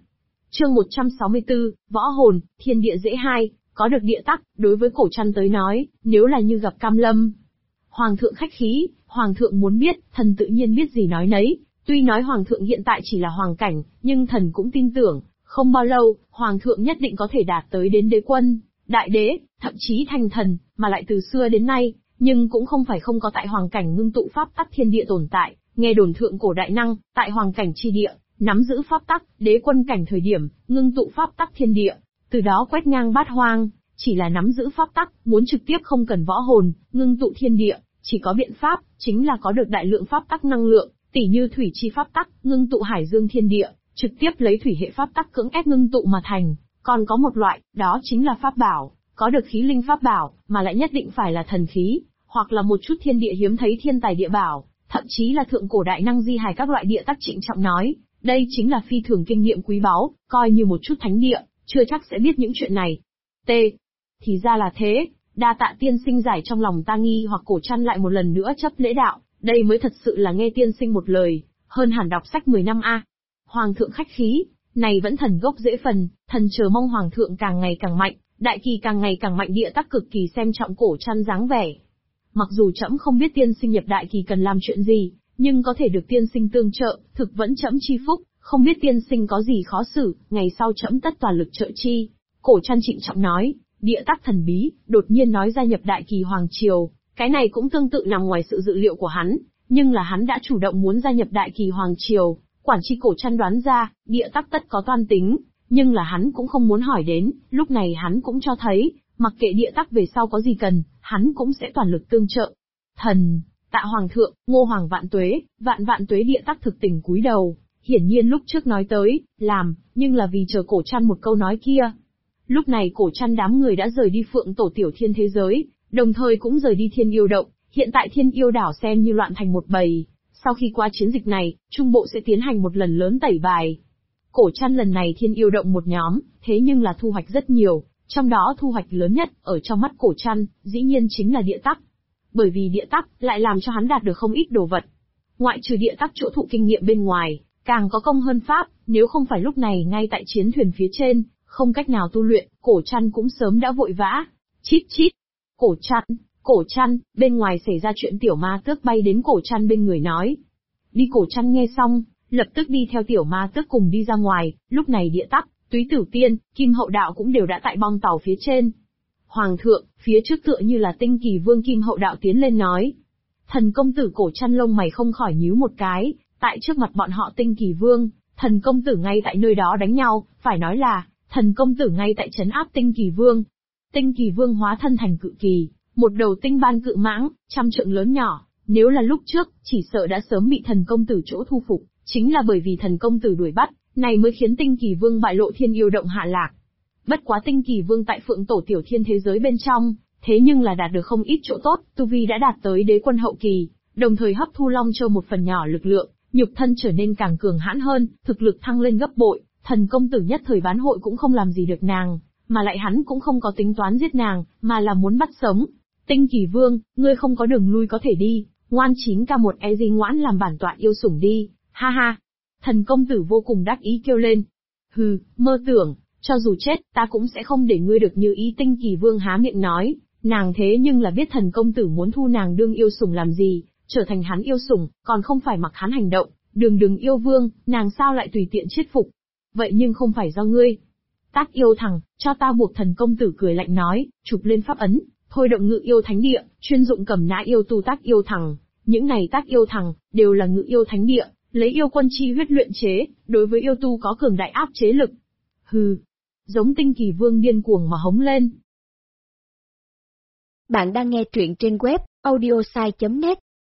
Chương 164, Võ hồn, thiên địa dễ hai, có được địa tắc, đối với Cổ Trăn tới nói, nếu là như gặp cam lâm. Hoàng thượng khách khí, hoàng thượng muốn biết, thần tự nhiên biết gì nói nấy, tuy nói hoàng thượng hiện tại chỉ là hoàng cảnh, nhưng thần cũng tin tưởng, không bao lâu, hoàng thượng nhất định có thể đạt tới đến đế quân, đại đế, thậm chí thành thần, mà lại từ xưa đến nay, nhưng cũng không phải không có tại hoàng cảnh ngưng tụ pháp tắc thiên địa tồn tại, nghe đồn thượng cổ đại năng, tại hoàng cảnh chi địa, nắm giữ pháp tắc, đế quân cảnh thời điểm, ngưng tụ pháp tắc thiên địa, từ đó quét ngang bát hoang, chỉ là nắm giữ pháp tắc, muốn trực tiếp không cần võ hồn, ngưng tụ thiên địa, chỉ có biện pháp, chính là có được đại lượng pháp tắc năng lượng, tỉ như thủy chi pháp tắc, ngưng tụ hải dương thiên địa, trực tiếp lấy thủy hệ pháp tắc cưỡng ép ngưng tụ mà thành, còn có một loại, đó chính là pháp bảo, có được khí linh pháp bảo, mà lại nhất định phải là thần khí, hoặc là một chút thiên địa hiếm thấy thiên tài địa bảo, thậm chí là thượng cổ đại năng di hài các loại địa tắc trịnh trọng nói, đây chính là phi thường kinh nghiệm quý báu, coi như một chút thánh địa, chưa chắc sẽ biết những chuyện này. T. Thì ra là thế, đa tạ tiên sinh giải trong lòng ta nghi hoặc. Cổ Trăn lại một lần nữa chấp lễ đạo, đây mới thật sự là nghe tiên sinh một lời, hơn hẳn đọc sách 10 năm a. Hoàng thượng khách khí, này vẫn thần gốc dễ phần, thần chờ mong hoàng thượng càng ngày càng mạnh, đại kỳ càng ngày càng mạnh. Địa tắc cực kỳ xem trọng Cổ Trăn dáng vẻ. Mặc dù trẫm không biết tiên sinh nhập đại kỳ cần làm chuyện gì, nhưng có thể được tiên sinh tương trợ, thực vẫn trẫm chi phúc, không biết tiên sinh có gì khó xử, ngày sau trẫm tất toàn lực trợ chi. Cổ Trăn trịnh trọng nói, địa tắc thần bí, đột nhiên nói gia nhập đại kỳ hoàng triều, cái này cũng tương tự nằm ngoài sự dự liệu của hắn, nhưng là hắn đã chủ động muốn gia nhập đại kỳ hoàng triều, quản tri Cổ Trăn đoán ra, địa tắc tất có toan tính, nhưng là hắn cũng không muốn hỏi đến, lúc này hắn cũng cho thấy, mặc kệ địa tắc về sau có gì cần, hắn cũng sẽ toàn lực tương trợ. Thần, tạ hoàng thượng, Ngô hoàng vạn vạn tuế. Địa tắc thực tình cúi đầu, hiển nhiên lúc trước nói tới, làm, nhưng là vì chờ Cổ Trăn một câu nói kia. Lúc này Cổ Trăn đám người đã rời đi Phượng Tổ Tiểu Thiên thế giới, đồng thời cũng rời đi Thiên Yêu Động, hiện tại Thiên Yêu đảo xem như loạn thành một bầy. Sau khi qua chiến dịch này, Trung Bộ sẽ tiến hành một lần lớn tẩy bài. Cổ Trăn lần này Thiên Yêu Động một nhóm, thế nhưng là thu hoạch rất nhiều, trong đó thu hoạch lớn nhất, ở trong mắt Cổ Trăn, dĩ nhiên chính là địa tắc. Bởi vì địa tắc, lại làm cho hắn đạt được không ít đồ vật. Ngoại trừ địa tắc chỗ thụ kinh nghiệm bên ngoài, càng có công hơn pháp, nếu không phải lúc này ngay tại chiến thuyền phía trên, không cách nào tu luyện, Cổ Trăn cũng sớm đã vội vã. Chít chít. Cổ Trăn, bên ngoài xảy ra chuyện. Tiểu Ma Tước bay đến Cổ Trăn bên người nói. Đi. Cổ Trăn nghe xong, lập tức đi theo Tiểu Ma Tước cùng đi ra ngoài, lúc này địa tắc, Túy Tử Tiên, Kim Hậu Đạo cũng đều đã tại bong tàu phía trên. Hoàng thượng, phía trước tựa như là Tinh Kỳ Vương. Kim Hậu Đạo tiến lên nói. Thần công tử. Cổ Trăn lông mày không khỏi nhíu một cái, tại trước mặt bọn họ Tinh Kỳ Vương, thần công tử ngay tại nơi đó đánh nhau, phải nói là, thần công tử ngay tại trấn áp Tinh Kỳ Vương. Tinh Kỳ Vương hóa thân thành cự kỳ, một đầu tinh ban cự mãng, 100 trượng lớn nhỏ, nếu là lúc trước, chỉ sợ đã sớm bị thần công tử chỗ thu phục, chính là bởi vì thần công tử đuổi bắt, này mới khiến Tinh Kỳ Vương bại lộ Thiên Yêu Động hạ lạc. Bất quá Tinh Kỳ Vương tại Phượng Tổ Tiểu Thiên thế giới bên trong, thế nhưng là đạt được không ít chỗ tốt, tu vi đã đạt tới đế quân hậu kỳ, đồng thời hấp thu Long Châu một phần nhỏ lực lượng, nhục thân trở nên càng cường hãn hơn, thực lực thăng lên gấp bội. Thần công tử nhất thời bán hội cũng không làm gì được nàng, mà lại hắn cũng không có tính toán giết nàng, mà là muốn bắt sống. Tinh Kỳ Vương, ngươi không có đường lui có thể đi, ngoan 9K1 EZ ngoãn làm bản tọa yêu sủng đi, ha ha. Thần công tử vô cùng đắc ý kêu lên. Hừ, mơ tưởng, cho dù chết, ta cũng sẽ không để ngươi được như ý. Tinh Kỳ Vương há miệng nói, nàng thế nhưng là biết thần công tử muốn thu nàng đương yêu sủng làm gì, trở thành hắn yêu sủng, còn không phải mặc hắn hành động, đừng yêu vương, nàng sao lại tùy tiện chết phục. Vậy nhưng không phải do ngươi. Tác yêu thằng, cho ta buộc. Thần công tử cười lạnh nói, chụp lên pháp ấn, thôi động ngự yêu thánh địa, chuyên dụng cầm nã yêu tu. Tác yêu thằng, những này tác yêu thằng, đều là ngự yêu thánh địa, lấy yêu quân chi huyết luyện chế, đối với yêu tu có cường đại áp chế lực. Hừ, giống Tinh Kỳ Vương điên cuồng mà hống lên. Bạn đang nghe truyện trên web audiosai.net.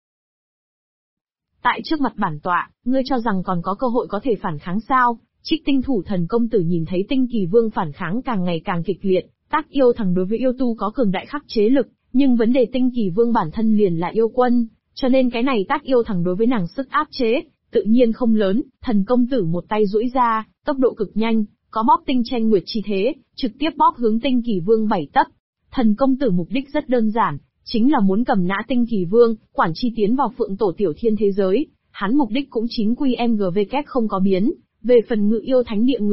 Tại trước mặt bản tọa, ngươi cho rằng còn có cơ hội có thể phản kháng sao? Trích Tinh Thủ thần công tử nhìn thấy Tinh Kỳ Vương phản kháng càng ngày càng kịch liệt, tác yêu thằng đối với yêu tu có cường đại khắc chế lực, nhưng vấn đề Tinh Kỳ Vương bản thân liền là yêu quân, cho nên cái này tác yêu thằng đối với nàng sức áp chế, tự nhiên không lớn. Thần công tử một tay duỗi ra, tốc độ cực nhanh, có bóp tinh tranh nguyệt chi thế, trực tiếp bóp hướng Tinh Kỳ Vương 7 tấc. Thần công tử mục đích rất đơn giản, chính là muốn cầm nã Tinh Kỳ Vương, quản chi tiến vào Phượng Tổ Tiểu Thiên thế giới. Hắn mục đích cũng chính QMGVK không có biến. Về phần ngự yêu thánh địa người,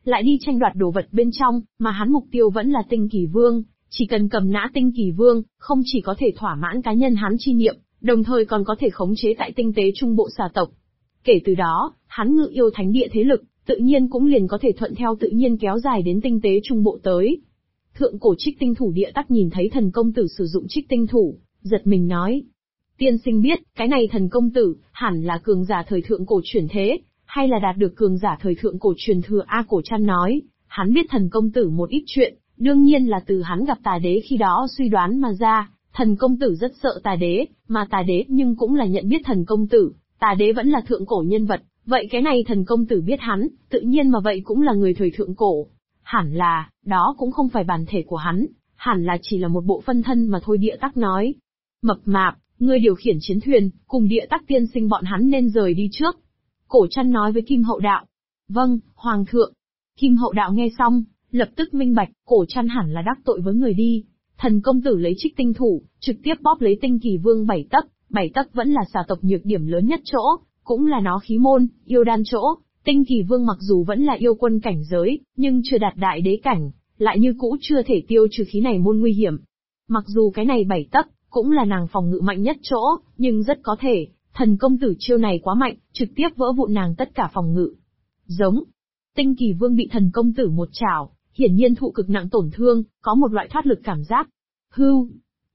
lại đi tranh đoạt đồ vật bên trong, mà hắn mục tiêu vẫn là Tinh Kỳ Vương, chỉ cần cầm nã Tinh Kỳ Vương, không chỉ có thể thỏa mãn cá nhân hắn chi niệm, đồng thời còn có thể khống chế tại tinh tế trung bộ xà tộc. Kể từ đó, hắn ngự yêu thánh địa thế lực, tự nhiên cũng liền có thể thuận theo tự nhiên kéo dài đến tinh tế trung bộ tới. Thượng cổ Trích Tinh Thủ Địa Tắc nhìn thấy thần công tử sử dụng Trích Tinh Thủ, giật mình nói. Tiên sinh biết, cái này thần công tử, hẳn là cường giả thời thượng cổ chuyển thế, hay là đạt được cường giả thời thượng cổ truyền thừa. A Cổ Trăn nói, hắn biết thần công tử một ít chuyện, đương nhiên là từ hắn gặp Tà Đế khi đó suy đoán mà ra. Thần công tử rất sợ Tà Đế, mà Tà Đế nhưng cũng là nhận biết thần công tử, Tà Đế vẫn là thượng cổ nhân vật, vậy cái này thần công tử biết hắn, tự nhiên mà vậy cũng là người thời thượng cổ. Hẳn là, đó cũng không phải bản thể của hắn, hẳn là chỉ là một bộ phân thân mà thôi. Địa Tắc nói. Mập mạp, ngươi điều khiển chiến thuyền, cùng Địa Tắc tiên sinh bọn hắn nên rời đi trước. Cổ Trăn nói với Kim Hậu Đạo. Vâng, Hoàng thượng. Kim Hậu Đạo nghe xong, lập tức minh bạch, Cổ Trăn hẳn là đắc tội với người đi. Thần công tử lấy Trích Tinh Thủ, trực tiếp bóp lấy Tinh Kỳ Vương 7 tấc vẫn là xà tộc nhược điểm lớn nhất chỗ, cũng là nó khí môn, yêu đan chỗ. Tinh Kỳ Vương mặc dù vẫn là yêu quân cảnh giới, nhưng chưa đạt đại đế cảnh, lại như cũ chưa thể tiêu trừ khí này môn nguy hiểm. Mặc dù cái này 7 tấc, cũng là nàng phòng ngự mạnh nhất chỗ, nhưng rất có thể, thần công tử chiêu này quá mạnh, trực tiếp vỡ vụn nàng tất cả phòng ngự. Giống. Tinh Kỳ Vương bị thần công tử một chảo, hiển nhiên thụ cực nặng tổn thương, có một loại thoát lực cảm giác. Hưu.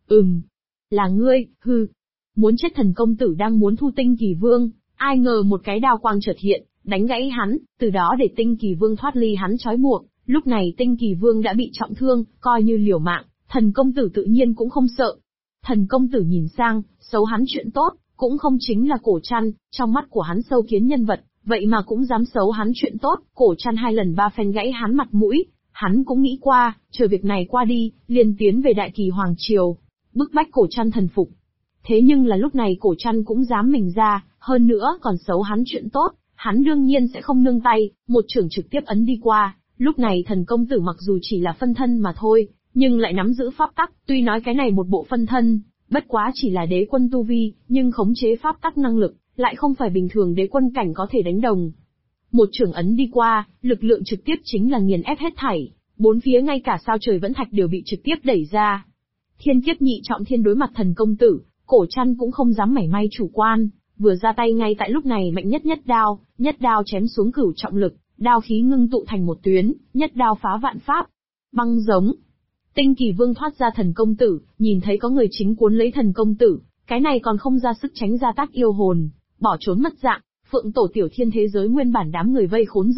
Là ngươi, hư. Muốn chết. Thần công tử đang muốn thu Tinh Kỳ Vương, ai ngờ một cái đao quang chợt hiện, đánh gãy hắn, từ đó để Tinh Kỳ Vương thoát ly hắn trói buộc. Lúc này Tinh Kỳ Vương đã bị trọng thương, coi như liều mạng, thần công tử tự nhiên cũng không sợ. Thần công tử nhìn sang, xấu hắn chuyện tốt, cũng không chính là Cổ Trăn, trong mắt của hắn sâu kiến nhân vật, vậy mà cũng dám xấu hắn chuyện tốt. Cổ Trăn 2 lần 3 phen gãy hắn mặt mũi, hắn cũng nghĩ qua, chờ việc này qua đi, liền tiến về Đại Kỳ Hoàng Triều, bức bách Cổ Trăn thần phục. Thế nhưng là lúc này Cổ Trăn cũng dám mình ra, hơn nữa còn xấu hắn chuyện tốt, hắn đương nhiên sẽ không nương tay, một chưởng trực tiếp ấn đi qua. Lúc này thần công tử mặc dù chỉ là phân thân mà thôi, nhưng lại nắm giữ pháp tắc, tuy nói cái này một bộ phân thân, bất quá chỉ là đế quân tu vi, nhưng khống chế pháp tắc năng lực, lại không phải bình thường đế quân cảnh có thể đánh đồng. Một chưởng ấn đi qua, lực lượng trực tiếp chính là nghiền ép hết thảy, bốn phía ngay cả sao trời vẫn thạch đều bị trực tiếp đẩy ra. Thiên kiếp nhị trọng thiên đối mặt thần công tử, Cổ Trăn cũng không dám mảy may chủ quan, vừa ra tay ngay tại lúc này mạnh nhất đao chém xuống cửu trọng lực, đao khí ngưng tụ thành một tuyến, nhất đao phá vạn pháp. Băng giống. Tinh Kỳ Vương thoát ra thần công tử, nhìn thấy có người chính cuốn lấy thần công tử, cái này còn không ra sức tránh ra tác yêu hồn, bỏ trốn mất dạng. Phượng Tổ Tiểu Thiên thế giới nguyên bản đám người vây khốn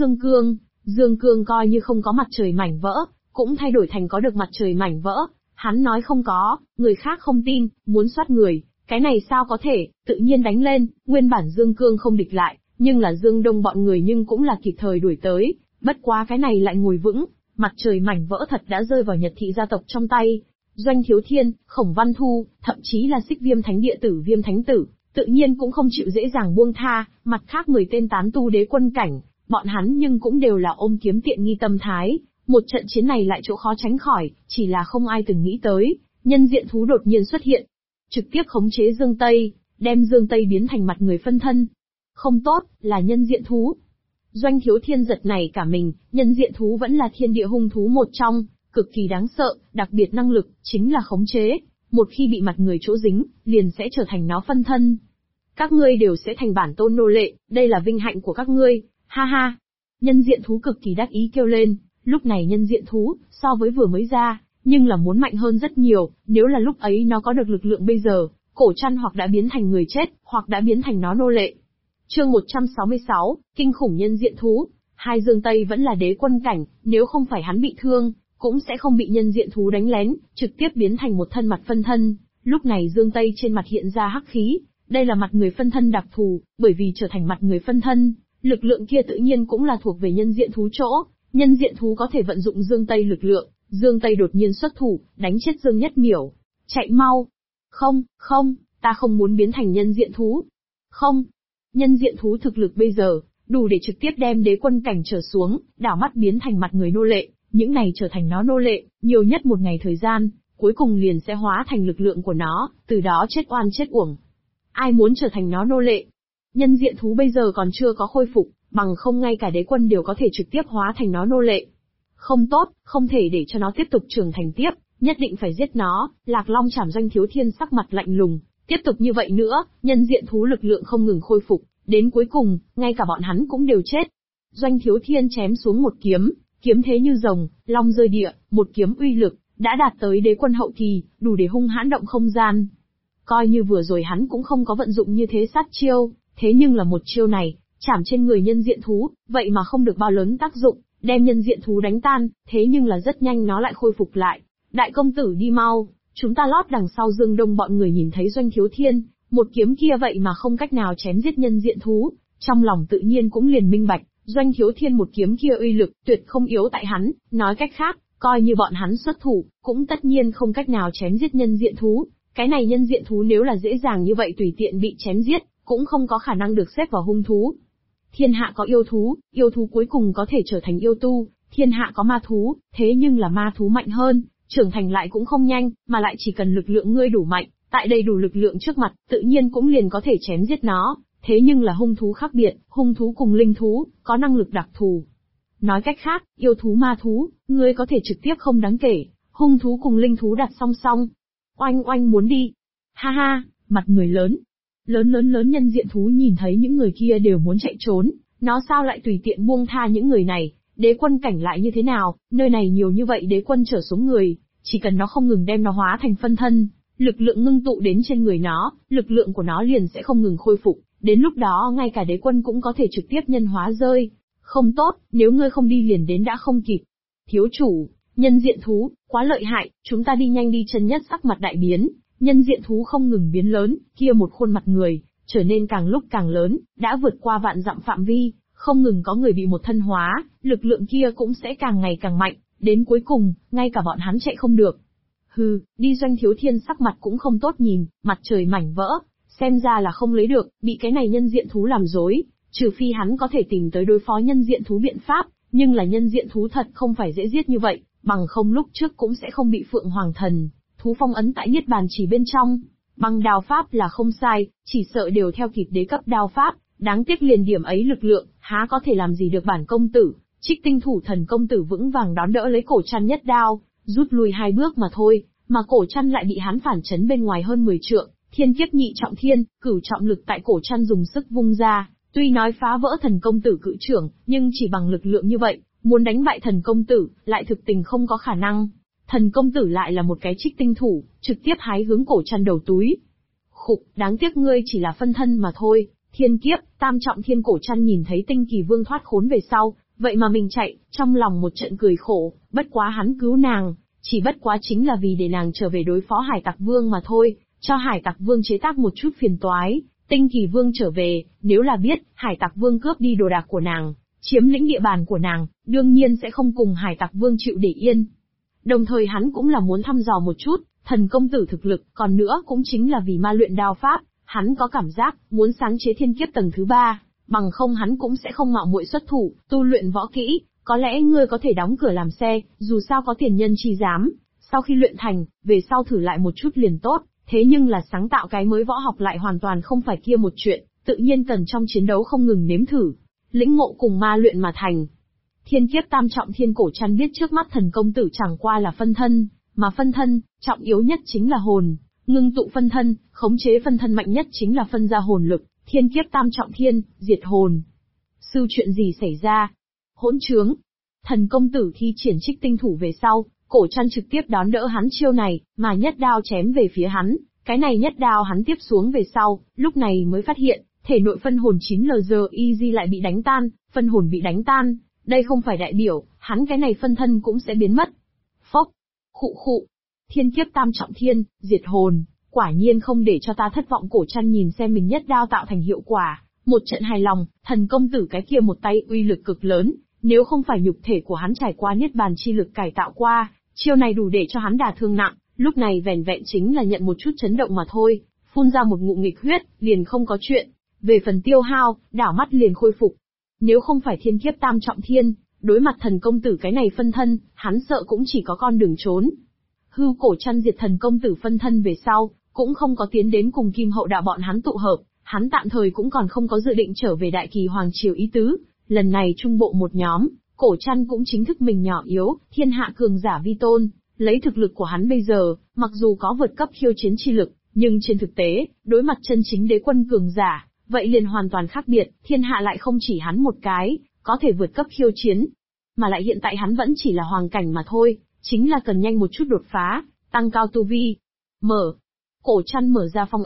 Dương Cương coi như không có mặt trời mảnh vỡ, cũng thay đổi thành có được mặt trời mảnh vỡ. Hắn nói không có, người khác không tin, muốn soát người, cái này sao có thể, tự nhiên đánh lên. Nguyên bản Dương Cương không địch lại, nhưng là Dương Đông bọn người nhưng cũng là kịp thời đuổi tới, bất quá cái này lại ngồi vững, mặt trời mảnh vỡ thật đã rơi vào Nhật thị gia tộc trong tay. Doanh Thiếu Thiên, Khổng Văn Thu, thậm chí là Xích Viêm Thánh Địa tử Viêm Thánh Tử, tự nhiên cũng không chịu dễ dàng buông tha. Mặt khác 10 tên tán tu đế quân cảnh, bọn hắn nhưng cũng đều là ôm kiếm tiện nghi tâm thái. Một trận chiến này lại chỗ khó tránh khỏi, chỉ là không ai từng nghĩ tới, nhân diện thú đột nhiên xuất hiện, trực tiếp khống chế Dương Tây, đem Dương Tây biến thành mặt người phân thân. Không tốt, là nhân diện thú. Doanh Thiếu Thiên giật này cả mình, nhân diện thú vẫn là thiên địa hung thú một trong, cực kỳ đáng sợ, đặc biệt năng lực, chính là khống chế. Một khi bị mặt người chỗ dính, liền sẽ trở thành nó phân thân. Các ngươi đều sẽ thành bản tôn nô lệ, đây là vinh hạnh của các ngươi, ha ha. Nhân diện thú cực kỳ đắc ý kêu lên, lúc này nhân diện thú, so với vừa mới ra, nhưng là muốn mạnh hơn rất nhiều, nếu là lúc ấy nó có được lực lượng bây giờ, Cổ Trăn hoặc đã biến thành người chết, hoặc đã biến thành nó nô lệ. Chương 166, kinh khủng nhân diện thú. Hai Dương Tây vẫn là đế quân cảnh, nếu không phải hắn bị thương, cũng sẽ không bị nhân diện thú đánh lén, trực tiếp biến thành một thân mặt phân thân. Lúc này Dương Tây trên mặt hiện ra hắc khí, đây là mặt người phân thân đặc thù, bởi vì trở thành mặt người phân thân, lực lượng kia tự nhiên cũng là thuộc về nhân diện thú chỗ. Nhân diện thú có thể vận dụng Dương Tây lực lượng, Dương Tây đột nhiên xuất thủ, đánh chết Dương Nhất Miểu. Chạy mau! Không, ta không muốn biến thành nhân diện thú. Không! Nhân diện thú thực lực bây giờ, đủ để trực tiếp đem đế quân cảnh trở xuống, đảo mắt biến thành mặt người nô lệ, những này trở thành nó nô lệ, nhiều nhất một ngày thời gian, cuối cùng liền sẽ hóa thành lực lượng của nó, từ đó chết oan chết uổng. Ai muốn trở thành nó nô lệ? Nhân diện thú bây giờ còn chưa có khôi phục, bằng không ngay cả đế quân đều có thể trực tiếp hóa thành nó nô lệ. Không tốt, không thể để cho nó tiếp tục trưởng thành tiếp, nhất định phải giết nó. Lạc Long Chảm Doanh Thiếu Thiên sắc mặt lạnh lùng, tiếp tục như vậy nữa, nhân diện thú lực lượng không ngừng khôi phục, đến cuối cùng, ngay cả bọn hắn cũng đều chết. Doanh Thiếu Thiên chém xuống một kiếm, kiếm thế như rồng, long rơi địa, một kiếm uy lực đã đạt tới đế quân hậu kỳ, đủ để hung hãn động không gian. Coi như vừa rồi hắn cũng không có vận dụng như thế sát chiêu, thế nhưng là một chiêu này, chảm trên người nhân diện thú, vậy mà không được bao lớn tác dụng, đem nhân diện thú đánh tan, thế nhưng là rất nhanh nó lại khôi phục lại. Đại công tử đi mau, chúng ta lót đằng sau Dương Đông. Bọn người nhìn thấy Doanh Thiếu Thiên, một kiếm kia vậy mà không cách nào chém giết nhân diện thú, trong lòng tự nhiên cũng liền minh bạch, Doanh Thiếu Thiên một kiếm kia uy lực tuyệt không yếu tại hắn, nói cách khác, coi như bọn hắn xuất thủ, cũng tất nhiên không cách nào chém giết nhân diện thú. Cái này nhân diện thú nếu là dễ dàng như vậy tùy tiện bị chém giết, cũng không có khả năng được xếp vào hung thú. Thiên hạ có yêu thú cuối cùng có thể trở thành yêu tu, thiên hạ có ma thú, thế nhưng là ma thú mạnh hơn, trưởng thành lại cũng không nhanh, mà lại chỉ cần lực lượng ngươi đủ mạnh, tại đầy đủ lực lượng trước mặt, tự nhiên cũng liền có thể chém giết nó. Thế nhưng là hung thú khác biệt, hung thú cùng linh thú, có năng lực đặc thù. Nói cách khác, yêu thú ma thú, ngươi có thể trực tiếp không đáng kể, hung thú cùng linh thú đặt song song. Oanh oanh muốn đi. Ha ha, mặt người lớn. Lớn nhân diện thú nhìn thấy những người kia đều muốn chạy trốn, nó sao lại tùy tiện buông tha những người này, đế quân cảnh lại như thế nào, nơi này nhiều như vậy đế quân trở xuống người, chỉ cần nó không ngừng đem nó hóa thành phân thân, lực lượng ngưng tụ đến trên người nó, lực lượng của nó liền sẽ không ngừng khôi phục, đến lúc đó ngay cả đế quân cũng có thể trực tiếp nhân hóa rơi. Không tốt, nếu ngươi không đi liền đến đã không kịp. Thiếu chủ, nhân diện thú, quá lợi hại, chúng ta đi nhanh đi. Chân Nhất sắc mặt đại biến, nhân diện thú không ngừng biến lớn, kia một khuôn mặt người, trở nên càng lúc càng lớn, đã vượt qua vạn dặm phạm vi, không ngừng có người bị một thân hóa, lực lượng kia cũng sẽ càng ngày càng mạnh, đến cuối cùng, ngay cả bọn hắn chạy không được. Hừ, đi. Doanh Thiếu Thiên sắc mặt cũng không tốt nhìn, mặt trời mảnh vỡ, xem ra là không lấy được, bị cái này nhân diện thú làm dối, trừ phi hắn có thể tìm tới đối phó nhân diện thú biện pháp, nhưng là nhân diện thú thật không phải dễ giết như vậy, bằng không lúc trước cũng sẽ không bị Phượng Hoàng Thần thú phong ấn tại Niết Bàn Chỉ bên trong. Băng đao pháp là không sai, chỉ sợ đều theo kịp đế cấp đao pháp, đáng tiếc liền điểm ấy lực lượng, há có thể làm gì được bản công tử. Trích Tinh Thủ Thần công tử vững vàng đón đỡ lấy Cổ Trăn nhất đao, rút lui 2 bước mà thôi, mà Cổ Trăn lại bị hắn phản chấn bên ngoài hơn 10 trượng. Thiên kiếp nhị trọng thiên, cửu trọng lực tại Cổ Trăn dùng sức vung ra, tuy nói phá vỡ thần công tử cự trưởng, nhưng chỉ bằng lực lượng như vậy, muốn đánh bại thần công tử, lại thực tình không có khả năng. Thần công tử lại là một cái trích tinh thủ, trực tiếp hái hướng Cổ Trăn đầu túi. Khục, đáng tiếc ngươi chỉ là phân thân mà thôi. Thiên kiếp, tam trọng thiên. Cổ Trăn nhìn thấy Tinh Kỳ Vương thoát khốn về sau, vậy mà mình chạy, trong lòng một trận cười khổ, bất quá hắn cứu nàng, chỉ bất quá chính là vì để nàng trở về đối phó Hải Tặc Vương mà thôi, cho Hải Tặc Vương chế tác một chút phiền toái. Tinh Kỳ Vương trở về, nếu là biết Hải Tặc Vương cướp đi đồ đạc của nàng, chiếm lĩnh địa bàn của nàng, đương nhiên sẽ không cùng Hải Tặc Vương chịu để yên. Đồng thời hắn cũng là muốn thăm dò một chút thần công tử thực lực, còn nữa cũng chính là vì ma luyện đao pháp, hắn có cảm giác muốn sáng chế thiên kiếp tầng thứ 3, bằng không hắn cũng sẽ không mạo muội xuất thủ, tu luyện võ kỹ. Có lẽ ngươi có thể đóng cửa làm xe, dù sao có tiền nhân chi dám, sau khi luyện thành, về sau thử lại một chút liền tốt. Thế nhưng là sáng tạo cái mới võ học lại hoàn toàn không phải kia một chuyện, tự nhiên cần trong chiến đấu không ngừng nếm thử, lĩnh ngộ cùng ma luyện mà thành. Thiên kiếp tam trọng thiên. Cổ Trăn biết trước mắt thần công tử chẳng qua là phân thân, mà phân thân, trọng yếu nhất chính là hồn, ngưng tụ phân thân, khống chế phân thân mạnh nhất chính là phân ra hồn lực. Thiên kiếp tam trọng thiên, diệt hồn. Sư, chuyện gì xảy ra? Hỗn trướng. Thần công tử thi triển Trích Tinh Thủ về sau, Cổ Trăn trực tiếp đón đỡ hắn chiêu này, mà nhất đao chém về phía hắn. Cái này nhất đao hắn tiếp xuống về sau, lúc này mới phát hiện, thể nội phân hồn 9LGEZ lại bị đánh tan. Phân hồn bị đánh tan, đây không phải đại biểu, hắn cái này phân thân cũng sẽ biến mất. Phốc, khụ. Thiên kiếp tam trọng thiên, diệt hồn, quả nhiên không để cho ta thất vọng. Cổ Trăn nhìn xem mình nhất đao tạo thành hiệu quả, một trận hài lòng. Thần công tử cái kia một tay uy lực cực lớn, nếu không phải nhục thể của hắn trải qua Niết Bàn chi lực cải tạo qua, chiêu này đủ để cho hắn đả thương nặng. Lúc này vẻn vẹn chính là nhận một chút chấn động mà thôi, phun ra một ngụm nghịch huyết, liền không có chuyện. Về phần tiêu hao, đảo mắt liền khôi phục. Nếu không phải thiên kiếp tam trọng thiên, đối mặt thần công tử cái này phân thân, hắn sợ cũng chỉ có con đường trốn. Cổ Trăn diệt thần công tử phân thân về sau, cũng không có tiến đến cùng Kim Hậu Đạo bọn hắn tụ hợp, hắn tạm thời cũng còn không có dự định trở về Đại Kỳ Hoàng Triều ý tứ, lần này trung bộ một nhóm, Cổ Trăn cũng chính thức mình nhỏ yếu, thiên hạ cường giả vi tôn, lấy thực lực của hắn bây giờ, mặc dù có vượt cấp khiêu chiến chi lực, nhưng trên thực tế, đối mặt chân chính đế quân cường giả, vậy liền hoàn toàn khác biệt, thiên hạ lại không chỉ hắn một cái, có thể vượt cấp khiêu chiến. Mà lại hiện tại hắn vẫn chỉ là hoàng cảnh mà thôi, chính là cần nhanh một chút đột phá, tăng cao tu vi. Cổ Trăn mở ra phong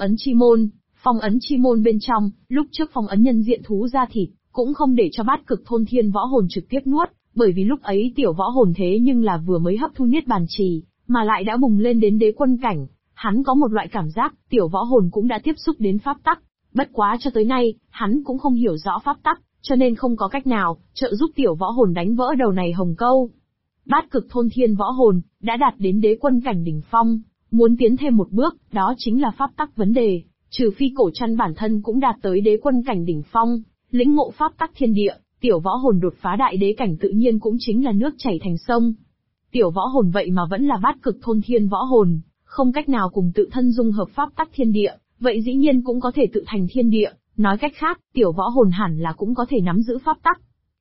ấn chi môn bên trong, lúc trước phong ấn nhân diện thú ra thịt, cũng không để cho Bát Cực Thôn Thiên Võ Hồn trực tiếp nuốt, bởi vì lúc ấy tiểu võ hồn thế nhưng là vừa mới hấp thu niết bàn trì, mà lại đã bùng lên đến đế quân cảnh, hắn có một loại cảm giác, tiểu võ hồn cũng đã tiếp xúc đến pháp tắc, bất quá cho tới nay, hắn cũng không hiểu rõ pháp tắc, cho nên không có cách nào trợ giúp tiểu võ hồn đánh vỡ đầu này hồng câu. Bát Cực Thôn Thiên Võ Hồn đã đạt đến đế quân cảnh đỉnh phong, muốn tiến thêm một bước, đó chính là pháp tắc vấn đề, trừ phi Cổ Trăn bản thân cũng đạt tới đế quân cảnh đỉnh phong, lĩnh ngộ pháp tắc thiên địa, tiểu võ hồn đột phá đại đế cảnh tự nhiên cũng chính là nước chảy thành sông. Tiểu võ hồn vậy mà vẫn là Bát Cực Thôn Thiên Võ Hồn, không cách nào cùng tự thân dung hợp pháp tắc thiên địa, vậy dĩ nhiên cũng có thể tự thành thiên địa, nói cách khác, tiểu võ hồn hẳn là cũng có thể nắm giữ pháp tắc.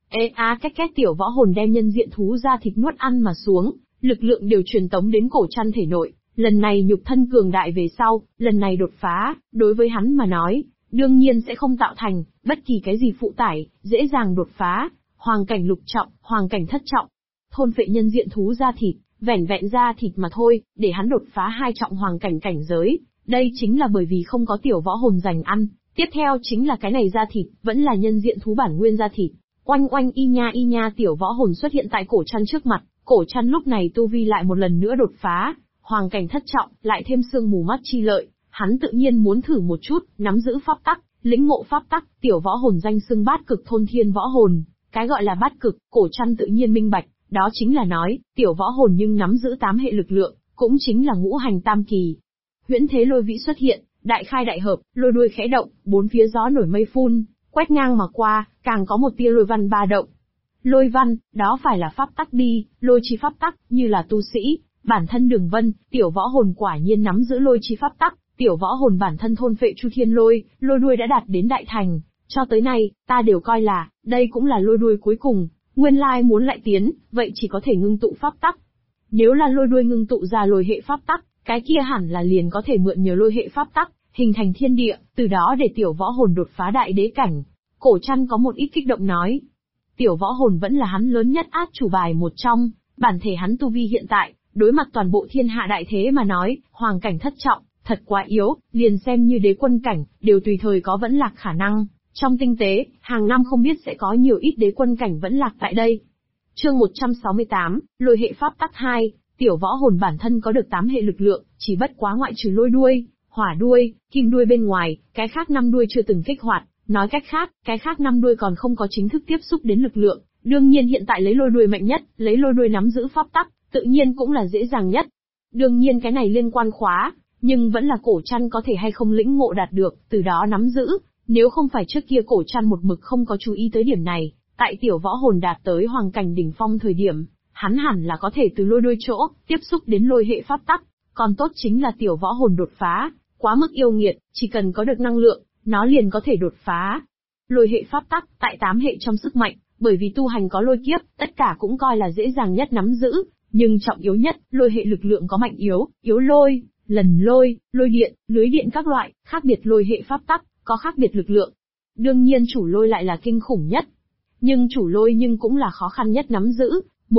Tiểu võ hồn đem nhân diện thú ra thịt nuốt ăn mà xuống, lực lượng đều truyền tống đến Cổ Trăn thể nội, lần này nhục thân cường đại về sau, lần này đột phá, đối với hắn mà nói, đương nhiên sẽ không tạo thành bất kỳ cái gì phụ tải, dễ dàng đột phá, hoàng cảnh lục trọng, hoàng cảnh thất trọng. Thôn phệ nhân diện thú ra thịt, vẻn vẹn ra thịt mà thôi, để hắn đột phá 2 trọng hoàng cảnh cảnh giới, đây chính là bởi vì không có tiểu võ hồn dành ăn. Tiếp theo chính là cái này ra thịt, vẫn là nhân diện thú bản nguyên ra thịt. Oanh oanh y nha tiểu võ hồn xuất hiện tại Cổ Trăn trước mặt, Cổ Trăn lúc này tu vi lại một lần nữa đột phá, hoàng cảnh thất trọng, lại thêm sương mù mắt chi lợi, hắn tự nhiên muốn thử một chút, nắm giữ pháp tắc, lĩnh ngộ pháp tắc, tiểu võ hồn danh xưng Bát Cực Thôn Thiên Võ Hồn, cái gọi là bát cực, Cổ Trăn tự nhiên minh bạch, đó chính là nói, tiểu võ hồn nhưng nắm giữ 8 hệ lực lượng, cũng chính là ngũ hành tam kỳ. Huyễn thế lôi vĩ xuất hiện, đại khai đại hợp, lôi đuôi khẽ động, bốn phía gió nổi mây phun, quét ngang mà qua, càng có một tia lôi văn ba động. Lôi văn, đó phải là pháp tắc đi, lôi chi pháp tắc, như là tu sĩ, bản thân đường vân, tiểu võ hồn quả nhiên nắm giữ lôi chi pháp tắc, tiểu võ hồn bản thân thôn phệ chu thiên lôi, lôi đuôi đã đạt đến đại thành, cho tới nay, ta đều coi là, đây cũng là lôi đuôi cuối cùng, nguyên lai muốn lại tiến, vậy chỉ có thể ngưng tụ pháp tắc. Nếu là lôi đuôi ngưng tụ ra lôi hệ pháp tắc, cái kia hẳn là liền có thể mượn nhờ lôi hệ pháp tắc, hình thành thiên địa, từ đó để tiểu võ hồn đột phá đại đế cảnh. Cổ Trăn có một ít kích động nói. Tiểu võ hồn vẫn là hắn lớn nhất át chủ bài một trong, bản thể hắn tu vi hiện tại, đối mặt toàn bộ thiên hạ đại thế mà nói, hoàng cảnh thất trọng, thật quá yếu, liền xem như đế quân cảnh, đều tùy thời có vẫn lạc khả năng. Trong tinh tế, hàng năm không biết sẽ có nhiều ít đế quân cảnh vẫn lạc tại đây. Chương 168, lôi hệ pháp tắc 2, tiểu võ hồn bản thân có được 8 hệ lực lượng, chỉ bất quá ngoại trừ lôi đuôi, hỏa đuôi, kim đuôi bên ngoài, cái khác 5 đuôi chưa từng kích hoạt, nói cách khác, cái khác 5 đuôi còn không có chính thức tiếp xúc đến lực lượng, đương nhiên hiện tại lấy lôi đuôi mạnh nhất, lấy lôi đuôi nắm giữ pháp tắc, tự nhiên cũng là dễ dàng nhất. Đương nhiên cái này liên quan khóa, nhưng vẫn là Cổ Trăn có thể hay không lĩnh ngộ đạt được, từ đó nắm giữ, nếu không phải trước kia Cổ Trăn một mực không có chú ý tới điểm này, tại tiểu võ hồn đạt tới hoàng cảnh đỉnh phong thời điểm, hắn hẳn là có thể từ lôi đuôi chỗ, tiếp xúc đến lôi hệ pháp tắc, còn tốt chính là tiểu võ hồn đột phá, quá mức yêu nghiệt, chỉ cần có được năng lượng, nó liền có thể đột phá. Lôi hệ pháp tắc, tại 8 hệ trong sức mạnh, bởi vì tu hành có lôi kiếp, tất cả cũng coi là dễ dàng nhất nắm giữ, nhưng trọng yếu nhất, lôi hệ lực lượng có mạnh yếu, yếu lôi, lần lôi, lôi điện, lưới điện các loại, khác biệt lôi hệ pháp tắc, có khác biệt lực lượng. Đương nhiên chủ lôi lại là kinh khủng nhất. Nhưng chủ lôi cũng là khó khăn nhất nắm giữ,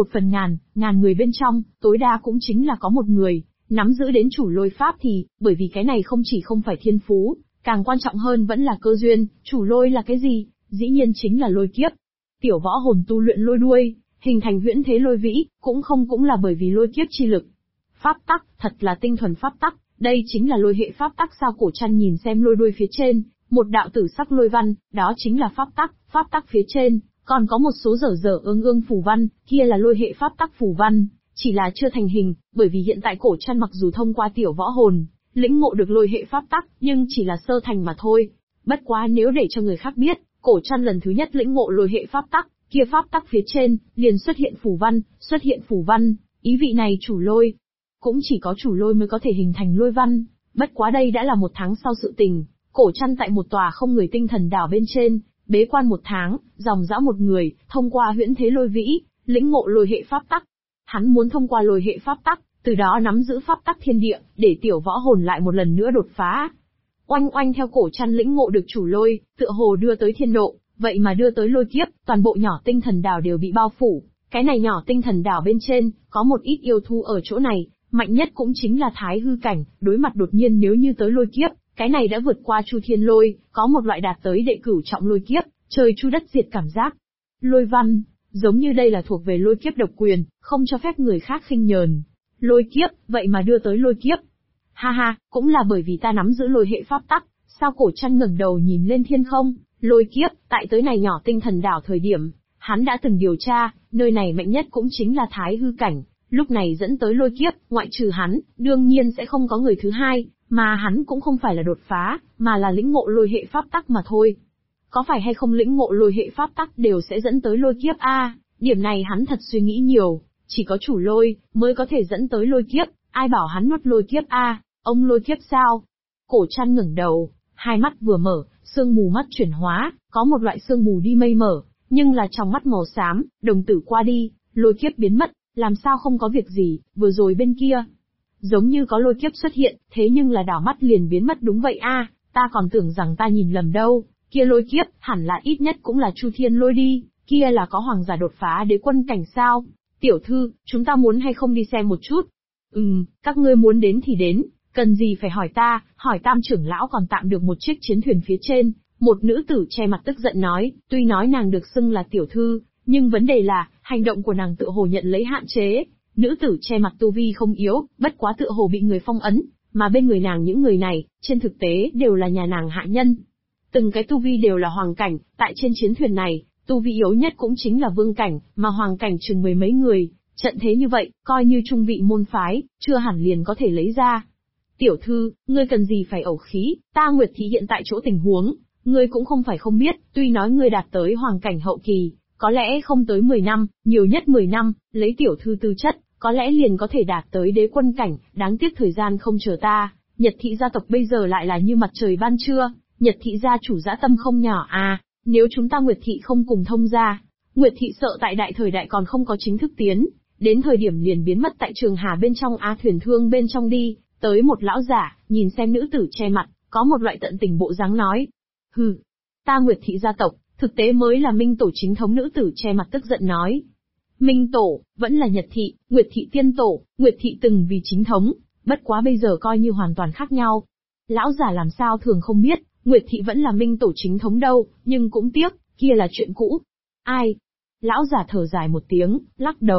1/1000 người bên trong, tối đa cũng chính là có một người, nắm giữ đến chủ lôi pháp thì, bởi vì cái này không chỉ không phải thiên phú, càng quan trọng hơn vẫn là cơ duyên, chủ lôi là cái gì? Dĩ nhiên chính là lôi kiếp. Tiểu võ hồn tu luyện lôi đuôi, hình thành huyễn thế lôi vĩ, cũng là bởi vì lôi kiếp chi lực. Pháp tắc, thật là tinh thuần pháp tắc, đây chính là lôi hệ pháp tắc sao? Cổ Trăn nhìn xem lôi đuôi phía trên, một đạo tử sắc lôi văn, đó chính là pháp tắc phía trên, còn có một số dở ương phù văn, kia là lôi hệ pháp tắc phù văn, chỉ là chưa thành hình, bởi vì hiện tại Cổ Trăn mặc dù thông qua tiểu võ hồn, lĩnh ngộ được lôi hệ pháp tắc, nhưng chỉ là sơ thành mà thôi. Bất quá nếu để cho người khác biết, Cổ Trăn lần thứ nhất lĩnh ngộ lôi hệ pháp tắc, kia pháp tắc phía trên, liền xuất hiện phù văn, ý vị này chủ lôi. Cũng chỉ có chủ lôi mới có thể hình thành lôi văn, bất quá đây đã là 1 tháng sau sự tình. Cổ Trăn tại một tòa không người tinh thần đảo bên trên, bế quan 1 tháng, dòng dã một người, thông qua huyễn thế lôi vĩ, lĩnh ngộ lôi hệ pháp tắc. Hắn muốn thông qua lôi hệ pháp tắc, từ đó nắm giữ pháp tắc thiên địa, để tiểu võ hồn lại một lần nữa đột phá. Oanh oanh theo cổ chăn lĩnh ngộ được chủ lôi, tựa hồ đưa tới thiên độ, vậy mà đưa tới lôi kiếp, toàn bộ nhỏ tinh thần đảo đều bị bao phủ. Cái này nhỏ tinh thần đảo bên trên, có một ít yêu thú ở chỗ này, mạnh nhất cũng chính là thái hư cảnh, đối mặt đột nhiên nếu như tới lôi kiếp, cái này đã vượt qua chu thiên lôi, có một loại đạt tới đệ cửu trọng lôi kiếp, trời chu đất diệt cảm giác. Lôi văn, giống như đây là thuộc về lôi kiếp độc quyền, không cho phép người khác khinh nhờn. Lôi kiếp, vậy mà đưa tới lôi kiếp. Ha ha, cũng là bởi vì ta nắm giữ lôi hệ pháp tắc, sao cổ chăn ngẩng đầu nhìn lên thiên không, lôi kiếp, tại tới này nhỏ tinh thần đảo thời điểm, hắn đã từng điều tra, nơi này mạnh nhất cũng chính là thái hư cảnh, lúc này dẫn tới lôi kiếp, ngoại trừ hắn, đương nhiên sẽ không có người thứ hai, mà hắn cũng không phải là đột phá, mà là lĩnh ngộ lôi hệ pháp tắc mà thôi. Có phải hay không lĩnh ngộ lôi hệ pháp tắc đều sẽ dẫn tới lôi kiếp a? Điểm này hắn thật suy nghĩ nhiều, chỉ có chủ lôi mới có thể dẫn tới lôi kiếp, ai bảo hắn nuốt lôi kiếp a? Ông lôi kiếp sao? Cổ chăn ngẩng đầu, hai mắt vừa mở, sương mù mắt chuyển hóa, có một loại sương mù đi mây mở, nhưng là trong mắt màu xám, đồng tử qua đi, lôi kiếp biến mất, làm sao không có việc gì, vừa rồi bên kia. Giống như có lôi kiếp xuất hiện, thế nhưng là đảo mắt liền biến mất đúng vậy a, ta còn tưởng rằng ta nhìn lầm đâu, kia lôi kiếp, hẳn là ít nhất cũng là chu thiên lôi đi, kia là có hoàng giả đột phá đế quân cảnh sao. Tiểu thư, chúng ta muốn hay không đi xem một chút? Các ngươi muốn đến thì đến, cần gì phải hỏi ta, hỏi Tam trưởng lão còn tạm được một chiếc chiến thuyền phía trên. Một nữ tử che mặt tức giận nói, tuy nói nàng được xưng là tiểu thư, nhưng vấn đề là, hành động của nàng tự hồ nhận lấy hạn chế. Nữ tử che mặt tu vi không yếu, bất quá tự hồ bị người phong ấn, mà bên người nàng những người này, trên thực tế đều là nhà nàng hạ nhân. Từng cái tu vi đều là hoàng cảnh, tại trên chiến thuyền này, tu vi yếu nhất cũng chính là vương cảnh, mà hoàng cảnh chừng 10 mấy người, trận thế như vậy, coi như trung vị môn phái, chưa hẳn liền có thể lấy ra. Tiểu thư, ngươi cần gì phải ẩu khí, ta Nguyệt Thị hiện tại chỗ tình huống, ngươi cũng không phải không biết, tuy nói ngươi đạt tới hoàng cảnh hậu kỳ, có lẽ không tới 10 năm, nhiều nhất 10 năm, lấy tiểu thư tư chất, có lẽ liền có thể đạt tới đế quân cảnh, đáng tiếc thời gian không chờ ta, Nhật Thị gia tộc bây giờ lại là như mặt trời ban trưa, Nhật Thị gia chủ dã tâm không nhỏ à, nếu chúng ta Nguyệt Thị không cùng thông gia, Nguyệt Thị sợ tại đại thời đại còn không có chính thức tiến, đến thời điểm liền biến mất tại trường hà bên trong thuyền thương bên trong đi, tới một lão giả, nhìn xem nữ tử che mặt, có một loại tận tình bộ dáng nói. Hừ, ta Nguyệt Thị gia tộc, thực tế mới là Minh Tổ chính thống, nữ tử che mặt tức giận nói. Minh Tổ, vẫn là Nhật Thị, Nguyệt Thị tiên tổ, Nguyệt Thị từng vì chính thống, bất quá bây giờ coi như hoàn toàn khác nhau. Lão giả làm sao thường không biết, Nguyệt Thị vẫn là Minh Tổ chính thống đâu, nhưng cũng tiếc, kia là chuyện cũ. Ai? Lão giả thở dài một tiếng, lắc đầu.